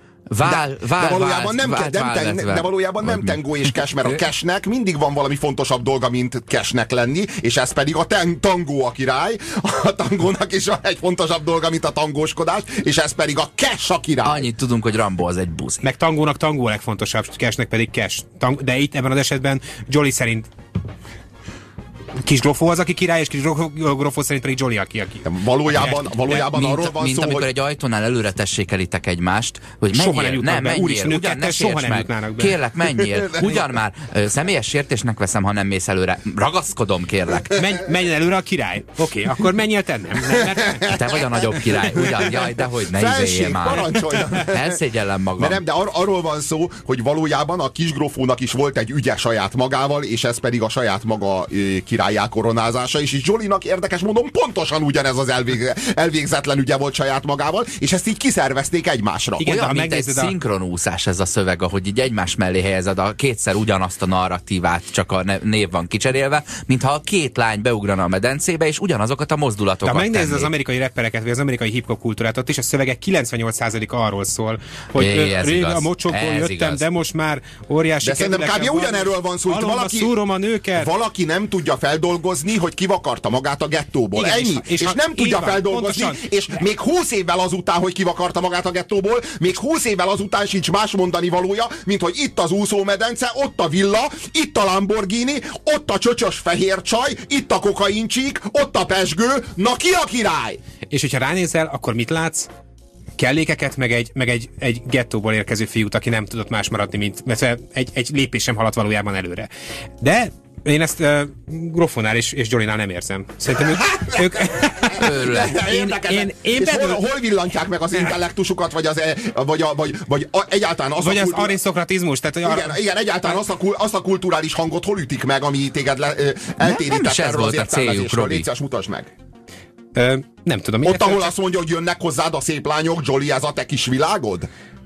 De valójában nem Tango és Cash, mert a Cashnek mindig van valami fontosabb dolga, mint Cashnek lenni, és ez pedig a tangó a király, a tangónak is van egy fontosabb dolga, mint a tangóskodás, és ez pedig a Cash a király. Annyit tudunk, hogy Rambo az egy buzi. Meg tangónak tangó a legfontosabb, Cashnek pedig Cash. De itt ebben az esetben Jolly szerint Kis Grofó az, aki király, és Kis Grofó szerint pedig Jolly, aki. Valójában arról van mint szó, amikor hogy... egy ajtónál előre tessékelitek egymást, hogy Soha nem jutnak be. menjél, Úristen, ugyan ők ne soha sérts nem meg, jutnának be. kérlek, menjél, ugyan már személyes sértésnek veszem, ha nem mész előre, ragaszkodom, kérlek. Menjen előre a király. Oké, akkor menjél te nem. Te vagy a nagyobb király, ugyan, jaj, dehogy ne izéljél már. Parancsolja. Elszégyellem magam. De arról van szó, hogy valójában a Kis Grófónak is volt egy ügye saját magával, és ez pedig a saját maga királlyá koronázása, és Jollynak érdekes módon pontosan ugyanez az elvégzetlen ügye volt saját magával, és ezt így kiszervezték egymásra. Igen, olyan, mint egy szinkronúszás ez a szöveg, ahogy így egymás mellé helyezed a kétszer ugyanazt a narratívát, csak a név van kicserélve, mintha a két lány beugrana a medencébe, és ugyanazokat a mozdulatokat tennék. De megnézd tennék. az amerikai rappereket, vagy az amerikai hip-hop kultúrát, ott is a szövegek 98%-a arról szól, hogy régen a mocsokból jöttem, de most már óriási. De szerintem kb. Ugyanerről van szó, hogy szúrom a nőket. Valaki nem tudja feldolgozni, hogy kivakarta magát a gettóból. Igen, ennyi. És nem tudja feldolgozni, pontosan. És még 20 évvel azután, hogy kivakarta magát a gettóból, még 20 évvel azután sincs más mondani valója, mint hogy itt az úszómedence, ott a villa, itt a Lamborghini, ott a csöcsös fehér csaj, itt a kokaincsík, ott a pezsgő, na ki a király? És hogyha ránézel, akkor mit látsz? Kellékeket, meg egy gettóból érkező fiút, aki nem tudott más maradni, mint egy lépés sem haladt valójában előre. De én ezt Grofónál és Jollynál nem érzem. Szerintem ők hol villantják meg az intellektusukat, vagy egyáltalán azt vagy az arisztokratizmus? Tehát, igen, egyáltalán azt a kulturális hangot hol ütik meg, ami téged eltérített erről az értelmezésről. Légy szíves, mutasd meg. Nem tudom. Ott, ahol azt mondja, hogy jönnek hozzád a szép lányok, Jolly, ez a te kis világod?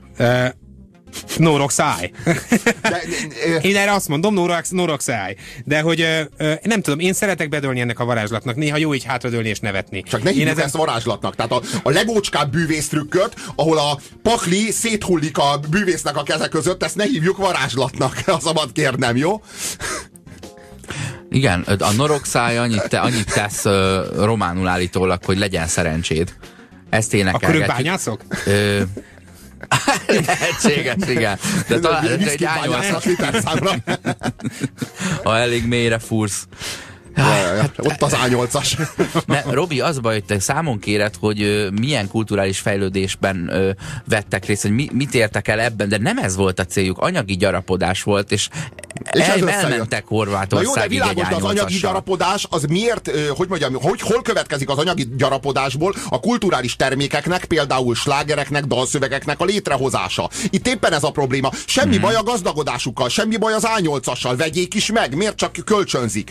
No rocks eye. Én erre azt mondom, no rocks eye. De hogy nem tudom, én szeretek bedölni ennek a varázslatnak. Néha jó így hátradőlni és nevetni. Csak ne hívjuk ezt varázslatnak. Tehát a legócskább bűvésztrükköt, ahol a pakli széthullik a bűvésznek a keze között, ezt ne hívjuk varázslatnak. A szabad kérnem, jó? Igen, a norogszáj annyit tesz románul állítólag, hogy legyen szerencséd. Ezt énekelgetjük. Akkor ők bányászok? Lehetséges, igen. De talán egy A8-as. Ha elég mélyre fúrsz. Ott az A8-as. Robi, az baj, hogy te számon kéred, hogy milyen kulturális fejlődésben vettek részt, hogy mit értek el ebben, de nem ez volt a céljuk, anyagi gyarapodás volt, és elmentek Horvátországig egy A8-assal. Az anyagi gyarapodás, az miért, hol következik az anyagi gyarapodásból a kulturális termékeknek, például slágereknek, dalszövegek a létrehozása. Itt éppen ez a probléma. Semmi baj a gazdagodásukkal, semmi baj az A8-assal, vegyék is meg, miért csak kölcsönzik.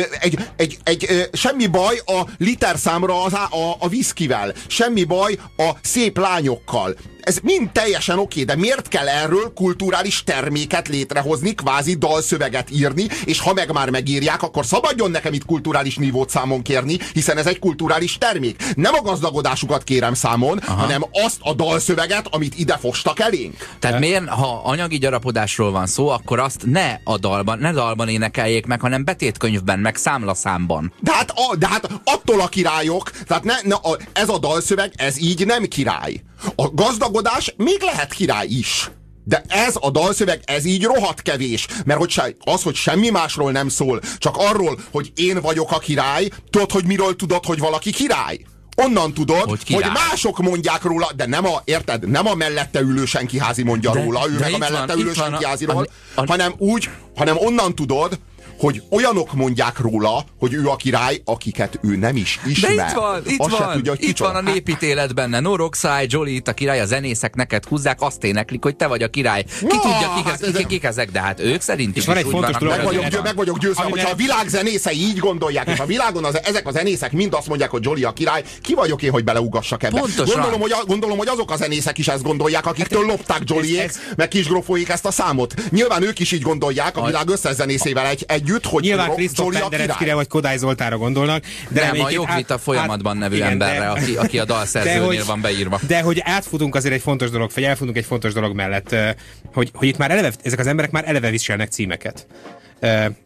Semmi baj a literszámra a viszkivel, semmi baj a szép lányokkal. Ez mind teljesen oké, de miért kell erről kulturális terméket létrehozni, kvázi dalszöveget írni, és ha meg már megírják, akkor szabadjon nekem itt kulturális nívót számon kérni, hiszen ez egy kulturális termék. Nem a gazdagodásukat kérem számon, hanem azt a dalszöveget, amit ide fostak elénk. Tehát miért, ha anyagi gyarapodásról van szó, akkor azt ne dalban énekeljék meg, hanem betétkönyvben, meg számlaszámban. De hát attól a királyok, tehát ez a dalszöveg, ez így nem király. A gazdagodás még lehet király is. De ez a dalszöveg, ez így rohadt kevés. Mert hogy semmi másról nem szól, csak arról, hogy én vagyok a király, tudod, hogy miről tudod, hogy valaki király? Onnan tudod, hogy mások mondják róla, de nem a mellette ülő senkiházi mondja róla, ő meg a mellette ülő senkiháziról, hanem onnan tudod, hogy olyanok mondják róla, hogy ő a király, akiket ő nem is ismer. De itt van a népítélet benne. No Roxy, Jolly itt a király, a zenészek neked húzzák, azt éneklik, hogy te vagy a király. Ki tudja, kik ezek, de hát ők szerint is van egy fontos dolog. Meg vagyok győzve, hogyha a világ zenészei így gondolják, és a világon ezek a zenészek mind azt mondják, hogy Jolly a király, ki vagyok én, hogy beleugassak ebbe? Gondolom, hogy azok a zenészek is ezt gondolják, akiktől lopták Jollyék, meg Kis Grófóék ezt a számot. Nyilván ők is így gondolják, a világ összes zenészével együtt, hogy nyilván Krisztóf Pendereckyre vagy Kodály Zoltánra gondolnak. De nem, a Jogvita folyamatban nevű emberre, aki a dalszerzőnél van beírva. De hogy átfutunk azért egy fontos dolog, vagy elfutunk egy fontos dolog mellett, hogy itt már eleve, ezek az emberek már eleve viselnek címeket.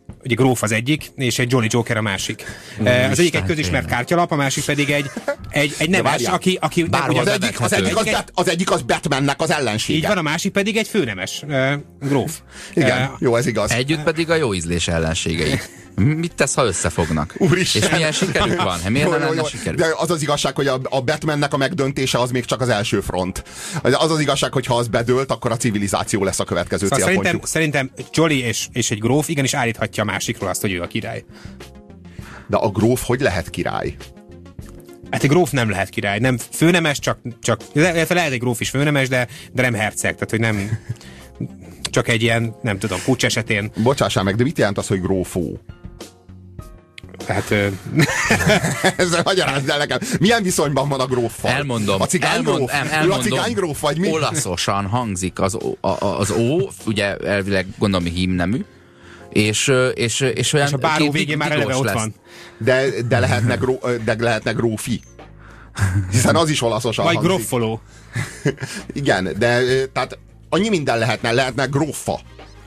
ugye gróf az egyik, és egy Jolly Joker a másik. Az egyik egy közismert kártyalap, a másik pedig egy nemes, aki az egyik az Batmannek az ellensége. Így van, a másik pedig egy főnemes gróf. Igen, jó, ez igaz. Együtt pedig a jó ízlés ellenségei. Mit tesz, ha összefognak? Úristen. És milyen sikerük van? Miért nem lenne sikerük? De az az igazság, hogy a Batmannek a megdöntése az még csak az első front. Az az igazság, hogy ha az bedőlt, akkor a civilizáció lesz a következő célpontjuk. Szerintem Jolly és egy gróf igenis állíthatja a másikról azt, hogy ő a király. De a gróf hogy lehet király? Hát egy gróf nem lehet király, nem főnemes, csak lehet egy gróf is főnemes, de nem herceg, tehát hogy nem csak egy ilyen, nem tudom, puccs esetén. Bocsássál meg, de mit jelent az, hogy grófó? Tehát... Ezzel magyarázd el nekem. Milyen viszonyban van a gróffal? Elmondom. A cigánygróf? Ő a cigánygróf vagy mi? Olaszosan hangzik az ó, ugye elvileg gondolom hímnemű, és olyan... És a báró végén már eleve ott van. De lehetne grófi. Hiszen az is olaszosan vagy hangzik. vagy groffoló. Igen, de tehát annyi minden lehetne grófa.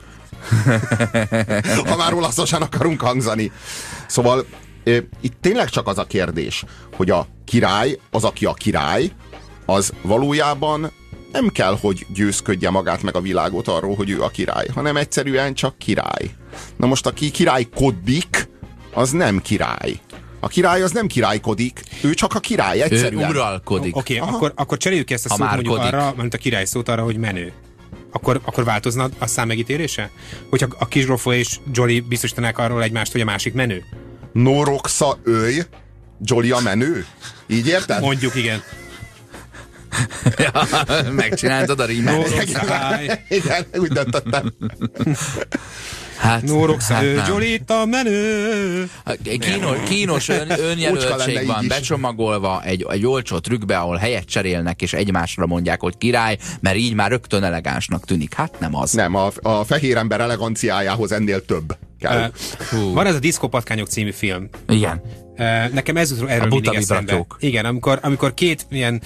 Ha már olaszosan akarunk hangzani. Szóval itt tényleg csak az a kérdés, hogy a király, az aki a király, az valójában nem kell, hogy győzködje magát meg a világot arról, hogy ő a király, hanem egyszerűen csak király. Na most aki királykodik, az nem király. A király az nem királykodik, ő csak a király, egyszerűen. Ő uralkodik. Oké, akkor cseréljük ezt a szót mondjuk arra, mint a király szót arra, hogy menő. Akkor változna a szám megítélése? Hogyha a kisgrófó és Jolly biztosítanák arról egymást, hogy a másik menő? Noroxa ölj, Jolly a menő? Így érted? Mondjuk, igen. Ja, megcsináltad a rímet. Igen, úgy döntöttem. Hát, Noroxa ölj, Jolly a menő. Kínos önjelöltség van becsomagolva egy olcsó trükkbe, ahol helyet cserélnek, és egymásra mondják, hogy király, mert így már rögtön elegánsnak tűnik. Hát nem az. Nem, a fehér ember eleganciájához ennél több kell. Van ez a Diszkópatkányok című film. Igen. Nekem erről mindig eszembe. Igen, amikor két ilyen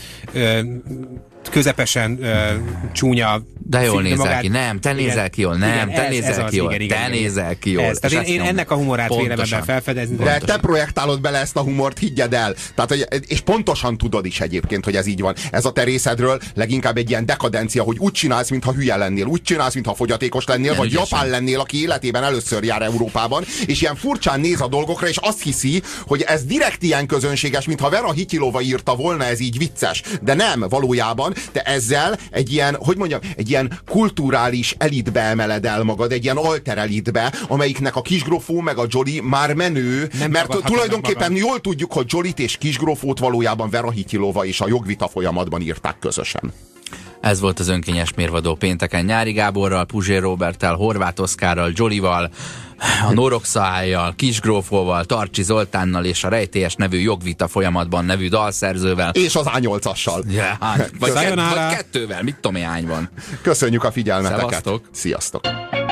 közepesen csúnya... De jól nézel ki, nem, te nézel ki jól, nem, te nézel ki jól, te nézel ki jól. Tehát én ennek a humorát vélem ebben felfedezni. De te projektálod bele ezt a humort, higgyed el. Tehát, és pontosan tudod is egyébként, hogy ez így van. Ez a te részedről leginkább egy ilyen dekadencia, hogy úgy csinálsz, mintha hülye lennél, úgy csinálsz, mintha fogyatékos lennél, vagy japán lennél, aki életében először jár Európában, és ilyen furcsán néz a dolgokra, és azt hiszi, hogy ez direkt ilyen közönséges, mintha Vera Hitilova írta volna, ez így vicces. De nem, valójában te ezzel egy ilyen, hogy mondjam, egy ilyen kulturális elitbe emeled el magad, egy ilyen alter elitbe, amelyiknek a kisgrófó meg a Jolly már menő, mert tulajdonképpen jól tudjuk, hogy Jollyt és kisgrófót valójában Vera Hitilova és a Jogvita folyamatban írták közösen. Ez volt az önkényes mérvadó pénteken Nyári Gáborral, Puzsér Roberttel, Horváth Oszkárral, Jollyval, a Noroxájjal, Kisgrófóval, Tarcsi Zoltánnal és a Rejtélyes nevű Jogvita folyamatban nevű dalszerzővel. És az A8-assal. Yeah, vagy kettővel, mit tudom, hány van. Köszönjük a figyelmeteket. Szevasztok. Sziasztok.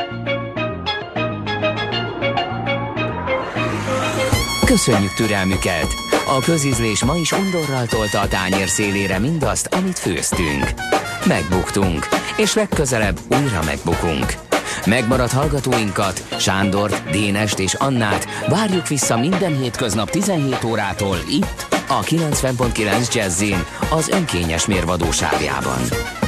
Köszönjük türelmüket! A közízlés ma is undorral tolta a tányér szélére mindazt, amit főztünk. Megbuktunk, és legközelebb újra megbukunk. Megmaradt hallgatóinkat, Sándort, Dénest és Annát várjuk vissza minden hétköznap 17 órától itt, a 90.9 Jazzin, az önkényes mérvadó sávjában.